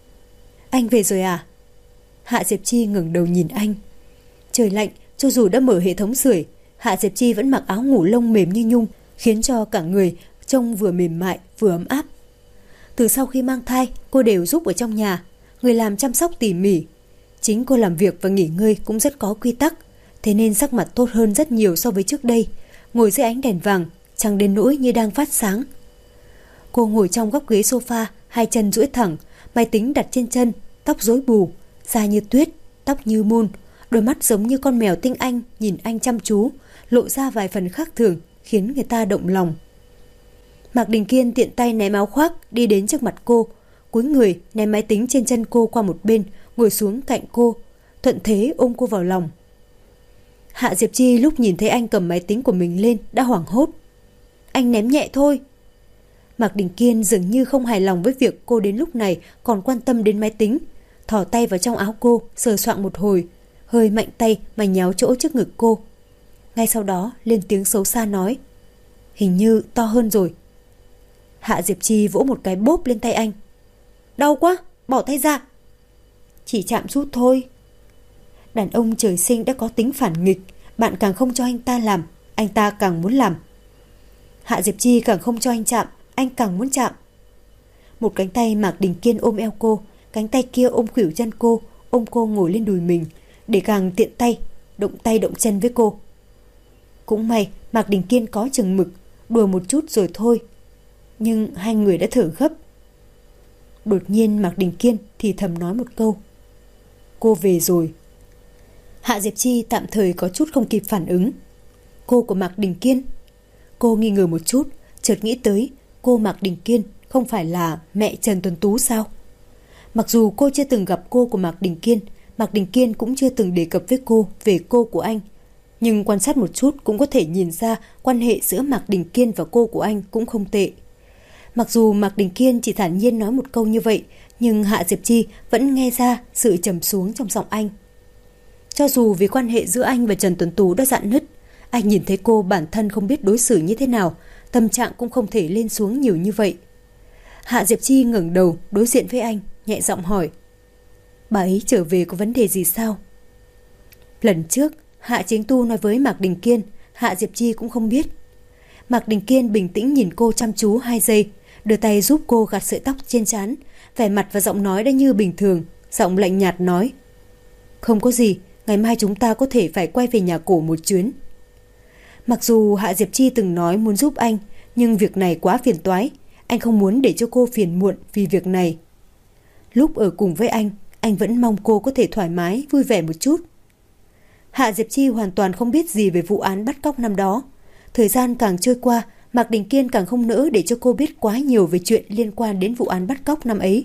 Anh về rồi à? Hạ Diệp Chi ngẩng đầu nhìn anh. Trời lạnh, cho dù đã mở hệ thống sưởi, Hạ Diệp Chi vẫn mặc áo ngủ lông mềm như nhung, khiến cho cả người trông vừa mềm mại vừa ấm áp. Từ sau khi mang thai, cô đều giúp ở trong nhà, người làm chăm sóc tỉ mỉ. Chính cô làm việc và nghỉ ngơi cũng rất có quy tắc, thế nên sắc mặt tốt hơn rất nhiều so với trước đây. Ngồi dưới ánh đèn vàng, chẳng đến nỗi như đang phát sáng. Cô ngồi trong góc ghế sofa, hai chân duỗi thẳng, máy tính đặt trên chân, tóc rối bù, da như tuyết, tóc như môn, đôi mắt giống như con mèo tinh anh nhìn anh chăm chú, lộ ra vài phần khác thường, khiến người ta động lòng. Mạc Đình Kiên tiện tay ném áo khoác đi đến trước mặt cô, cúi người ném máy tính trên chân cô qua một bên, ngồi xuống cạnh cô, thuận thế ôm cô vào lòng. Hạ Diệp Chi lúc nhìn thấy anh cầm máy tính của mình lên đã hoảng hốt. Anh ném nhẹ thôi. Mạc Đình Kiên dường như không hài lòng với việc cô đến lúc này còn quan tâm đến máy tính, thò tay vào trong áo cô, sờ soạng một hồi, hơi mạnh tay mà nhéo chỗ trước ngực cô. Ngay sau đó lên tiếng xấu xa nói, hình như to hơn rồi. Hạ Diệp Chi vỗ một cái bốp lên tay anh. Đau quá, bỏ tay ra. Chỉ chạm chút thôi. Đàn ông trời sinh đã có tính phản nghịch, bạn càng không cho anh ta làm, anh ta càng muốn làm. Hạ Diệp Chi càng không cho anh chạm, anh càng muốn chạm. Một cánh tay Mạc Đình Kiên ôm eo cô, cánh tay kia ôm khuỷu chân cô, ôm cô ngồi lên đùi mình, để càng tiện tay động chân với cô. Cũng may Mạc Đình Kiên có chừng mực, đùa một chút rồi thôi. Nhưng hai người đã thở gấp. Đột nhiên Mạc Đình Kiên thì thầm nói một câu, cô về rồi. Hạ Diệp Chi tạm thời có chút không kịp phản ứng. Cô của Mạc Đình Kiên? Cô nghi ngờ một chút, chợt nghĩ tới cô Mạc Đình Kiên không phải là mẹ Trần Tuấn Tú sao? Mặc dù cô chưa từng gặp cô của Mạc Đình Kiên cũng chưa từng đề cập với cô về cô của anh. Nhưng quan sát một chút cũng có thể nhìn ra quan hệ giữa Mạc Đình Kiên và cô của anh cũng không tệ. Mặc dù Mạc Đình Kiên chỉ thản nhiên nói một câu như vậy, nhưng Hạ Diệp Chi vẫn nghe ra sự trầm xuống trong giọng anh. Cho dù vì quan hệ giữa anh và Trần Tuấn Tú đã rạn nứt, anh nhìn thấy cô bản thân không biết đối xử như thế nào, tâm trạng cũng không thể lên xuống nhiều như vậy. Hạ Diệp Chi ngẩng đầu đối diện với anh, nhẹ giọng hỏi: bà ấy trở về có vấn đề gì sao? Lần trước Hạ Chính Tu nói với Mạc Đình Kiên, Hạ Diệp Chi cũng không biết. Mạc Đình Kiên bình tĩnh nhìn cô chăm chú 2 giây, đưa tay giúp cô gạt sợi tóc trên trán, vẻ mặt và giọng nói đã như bình thường, giọng lạnh nhạt nói: không có gì, ngày mai chúng ta có thể phải quay về nhà cổ một chuyến. Mặc dù Hạ Diệp Chi từng nói muốn giúp anh, nhưng việc này quá phiền toái, anh không muốn để cho cô phiền muộn vì việc này. Lúc ở cùng với anh vẫn mong cô có thể thoải mái, vui vẻ một chút. Hạ Diệp Chi hoàn toàn không biết gì về vụ án bắt cóc năm đó. Thời gian càng trôi qua, Mạc Đình Kiên càng không nỡ để cho cô biết quá nhiều về chuyện liên quan đến vụ án bắt cóc năm ấy.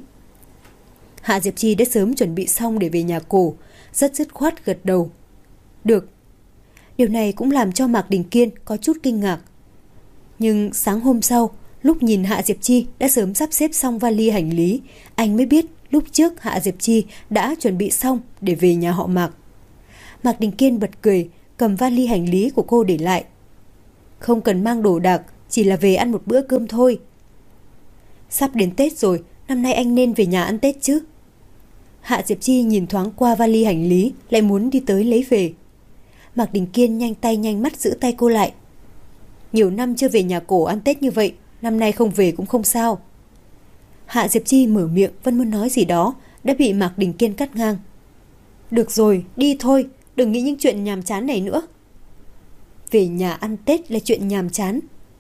Hạ Diệp Chi đã sớm chuẩn bị xong để về nhà cổ, rất dứt khoát gật đầu. Được. Điều này cũng làm cho Mạc Đình Kiên có chút kinh ngạc. Nhưng sáng hôm sau, lúc nhìn Hạ Diệp Chi đã sớm sắp xếp xong vali hành lý, anh mới biết lúc trước Hạ Diệp Chi đã chuẩn bị xong để về nhà họ Mạc. Mạc Đình Kiên bật cười, cầm vali hành lý của cô để lại. Không cần mang đồ đạc, chỉ là về ăn một bữa cơm thôi. Sắp đến Tết rồi, năm nay anh nên về nhà ăn Tết chứ. Hạ Diệp Chi nhìn thoáng qua vali hành lý, lại muốn đi tới lấy về. Mạc Đình Kiên nhanh tay nhanh mắt giữ tay cô lại. Nhiều năm chưa về nhà cổ ăn Tết như vậy, năm nay không về cũng không sao. Hạ Diệp Chi mở miệng vẫn muốn nói gì đó, đã bị Mạc Đình Kiên cắt ngang. Được rồi, đi thôi, đừng nghĩ những chuyện nhàm chán này nữa. Về nhà ăn Tết là chuyện nhàm chán.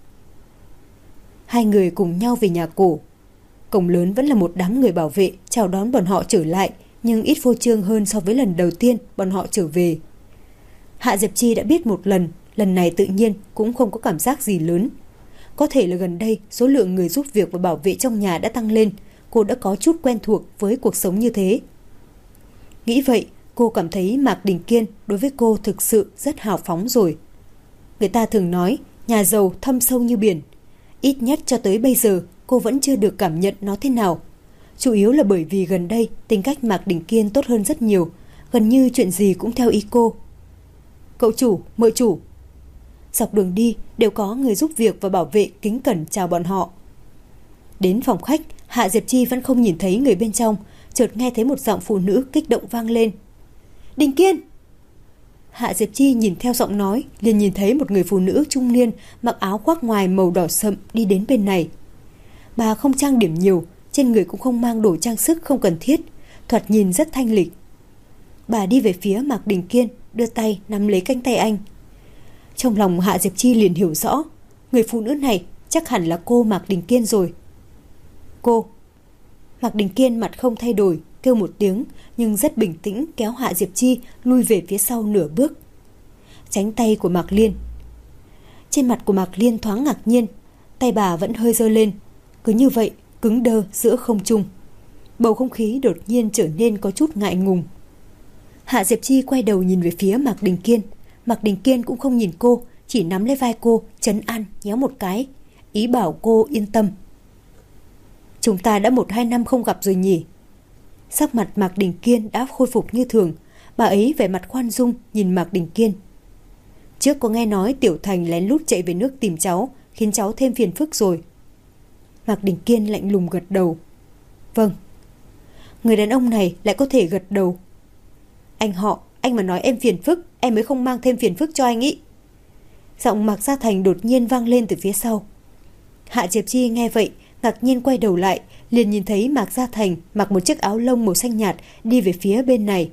Hai người cùng nhau về nhà cổ. Cổng lớn vẫn là một đám người bảo vệ chào đón bọn họ trở lại, nhưng ít phô trương hơn so với lần đầu tiên bọn họ trở về. Hạ Diệp Chi đã biết một lần này tự nhiên cũng không có cảm giác gì lớn. Có thể là gần đây số lượng người giúp việc và bảo vệ trong nhà đã tăng lên, cô đã có chút quen thuộc với cuộc sống như thế. Nghĩ vậy, cô cảm thấy Mạc Đình Kiên đối với cô thực sự rất hào phóng rồi. Người ta thường nói nhà giàu thâm sâu như biển. Ít nhất cho tới bây giờ cô vẫn chưa được cảm nhận nó thế nào. Chủ yếu là bởi vì gần đây tính cách Mạc Đình Kiên tốt hơn rất nhiều, gần như chuyện gì cũng theo ý cô. Cậu chủ, mợ chủ. Dọc đường đi đều có người giúp việc và bảo vệ kính cẩn chào bọn họ. Đến phòng khách, Hạ Diệp Chi vẫn không nhìn thấy người bên trong, chợt nghe thấy một giọng phụ nữ kích động vang lên. Đình Kiên! Hạ Diệp Chi nhìn theo giọng nói, liền nhìn thấy một người phụ nữ trung niên mặc áo khoác ngoài màu đỏ sậm đi đến bên này. Bà không trang điểm nhiều, trên người cũng không mang đồ trang sức không cần thiết, thoạt nhìn rất thanh lịch. Bà đi về phía Mạc Đình Kiên, đưa tay nắm lấy cánh tay anh. Trong lòng Hạ Diệp Chi liền hiểu rõ, người phụ nữ này chắc hẳn là cô Mạc Đình Kiên rồi. Cô. Mạc Đình Kiên mặt không thay đổi, kêu một tiếng, nhưng rất bình tĩnh kéo Hạ Diệp Chi lui về phía sau nửa bước. Tránh tay của Mạc Liên. Trên mặt của Mạc Liên thoáng ngạc nhiên, tay bà vẫn hơi giơ lên, cứ như vậy cứng đơ giữa không trung. Bầu không khí đột nhiên trở nên có chút ngại ngùng. Hạ Diệp Chi quay đầu nhìn về phía Mạc Đình Kiên. Mạc Đình Kiên cũng không nhìn cô, chỉ nắm lấy vai cô, trấn an nhéo một cái, ý bảo cô yên tâm. Chúng ta đã 1-2 năm không gặp rồi nhỉ? Sắc mặt Mạc Đình Kiên đã khôi phục như thường, bà ấy vẻ mặt khoan dung nhìn Mạc Đình Kiên. Trước có nghe nói Tiểu Thành lén lút chạy về nước tìm cháu, khiến cháu thêm phiền phức rồi. Mạc Đình Kiên lạnh lùng gật đầu. Vâng. Người đàn ông này lại có thể gật đầu. Anh mà nói em phiền phức, em mới không mang thêm phiền phức cho anh ý. Giọng Mạc Gia Thành đột nhiên vang lên từ phía sau. Hạ Diệp Chi nghe vậy, ngạc nhiên quay đầu lại, liền nhìn thấy Mạc Gia Thành mặc một chiếc áo lông màu xanh nhạt đi về phía bên này.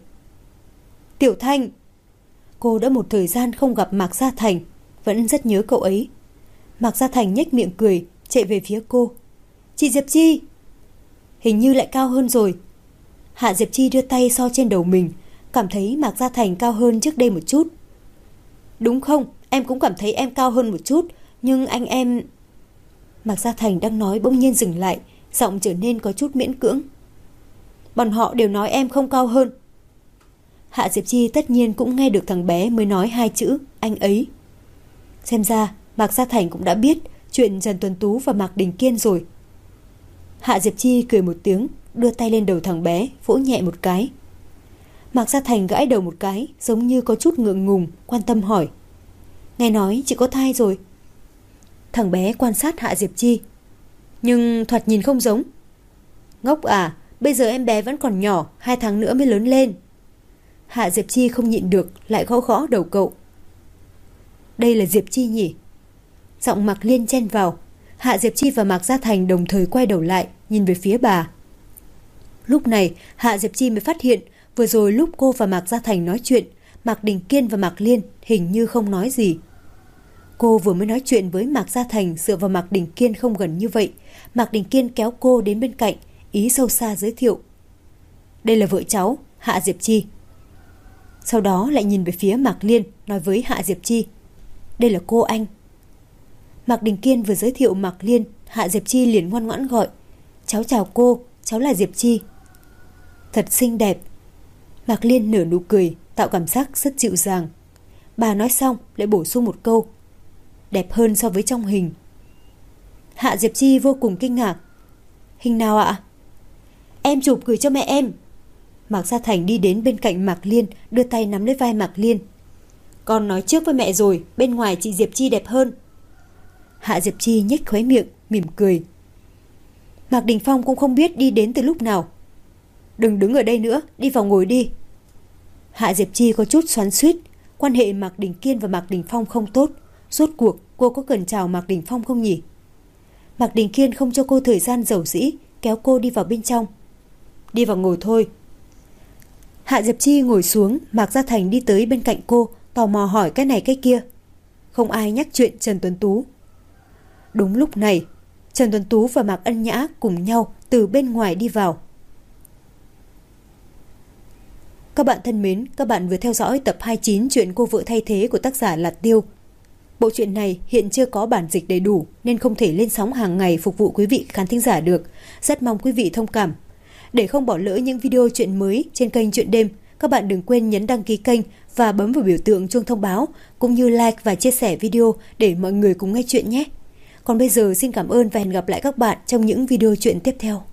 Tiểu Thanh! Cô đã một thời gian không gặp Mạc Gia Thành, vẫn rất nhớ cậu ấy. Mạc Gia Thành nhếch miệng cười, chạy về phía cô. Chị Diệp Chi! Hình như lại cao hơn rồi. Hạ Diệp Chi đưa tay so trên đầu mình, cảm thấy Mạc Gia Thành cao hơn trước đây một chút. Đúng không, em cũng cảm thấy em cao hơn một chút, nhưng anh em... Mạc Gia Thành đang nói bỗng nhiên dừng lại, giọng trở nên có chút miễn cưỡng. Bọn họ đều nói em không cao hơn. Hạ Diệp Chi tất nhiên cũng nghe được thằng bé mới nói 2 chữ anh ấy. Xem ra Mạc Gia Thành cũng đã biết chuyện Trần Tuấn Tú và Mạc Đình Kiên rồi. Hạ Diệp Chi cười một tiếng, đưa tay lên đầu thằng bé, vỗ nhẹ một cái. Mạc Gia Thành gãi đầu một cái, giống như có chút ngượng ngùng, quan tâm hỏi. Nghe nói chị có thai rồi. Thằng bé quan sát Hạ Diệp Chi. Nhưng thoạt nhìn không giống. Ngốc à, bây giờ em bé vẫn còn nhỏ, 2 tháng nữa mới lớn lên. Hạ Diệp Chi không nhịn được, lại gõ gõ đầu cậu. Đây là Diệp Chi nhỉ? Giọng Mạc Liên chen vào. Hạ Diệp Chi và Mạc Gia Thành đồng thời quay đầu lại, nhìn về phía bà. Lúc này Hạ Diệp Chi mới phát hiện vừa rồi lúc cô và Mạc Gia Thành nói chuyện, Mạc Đình Kiên và Mạc Liên hình như không nói gì. Cô vừa mới nói chuyện với Mạc Gia Thành dựa vào Mạc Đình Kiên không gần như vậy. Mạc Đình Kiên kéo cô đến bên cạnh, ý sâu xa giới thiệu. Đây là vợ cháu, Hạ Diệp Chi. Sau đó lại nhìn về phía Mạc Liên, nói với Hạ Diệp Chi. Đây là cô anh. Mạc Đình Kiên vừa giới thiệu Mạc Liên, Hạ Diệp Chi liền ngoan ngoãn gọi. Cháu chào cô, cháu là Diệp Chi. Thật xinh đẹp. Mạc Liên nở nụ cười, tạo cảm giác rất dịu dàng. Bà nói xong lại bổ sung một câu. Đẹp hơn so với trong hình. Hạ Diệp Chi vô cùng kinh ngạc. Hình nào ạ? Em chụp gửi cho mẹ em. Mạc Gia Thành đi đến bên cạnh Mạc Liên, đưa tay nắm lấy vai Mạc Liên. Con nói trước với mẹ rồi, bên ngoài chị Diệp Chi đẹp hơn. Hạ Diệp Chi nhếch khóe miệng, mỉm cười. Mạc Đình Phong cũng không biết đi đến từ lúc nào. Đừng đứng ở đây nữa, đi vào ngồi đi. Hạ Diệp Chi có chút xoắn xuýt. Quan hệ Mạc Đình Kiên và Mạc Đình Phong không tốt. Rốt cuộc cô có cần chào Mạc Đình Phong không nhỉ? Mạc Đình Kiên không cho cô thời gian dầu dĩ, kéo cô đi vào bên trong. Đi vào ngồi thôi. Hạ Diệp Chi ngồi xuống, Mạc Gia Thành đi tới bên cạnh cô, tò mò hỏi cái này cái kia. Không ai nhắc chuyện Trần Tuấn Tú. Đúng lúc này, Trần Tuấn Tú và Mạc Ân Nhã cùng nhau từ bên ngoài đi vào. Các bạn thân mến, các bạn vừa theo dõi tập 29 chuyện Cô Vợ Thay Thế của tác giả Lạt Tiêu. Bộ truyện này hiện chưa có bản dịch đầy đủ nên không thể lên sóng hàng ngày phục vụ quý vị khán thính giả được. Rất mong quý vị thông cảm. Để không bỏ lỡ những video chuyện mới trên kênh Chuyện Đêm, các bạn đừng quên nhấn đăng ký kênh và bấm vào biểu tượng chuông thông báo, cũng như like và chia sẻ video để mọi người cùng nghe chuyện nhé. Còn bây giờ xin cảm ơn và hẹn gặp lại các bạn trong những video chuyện tiếp theo.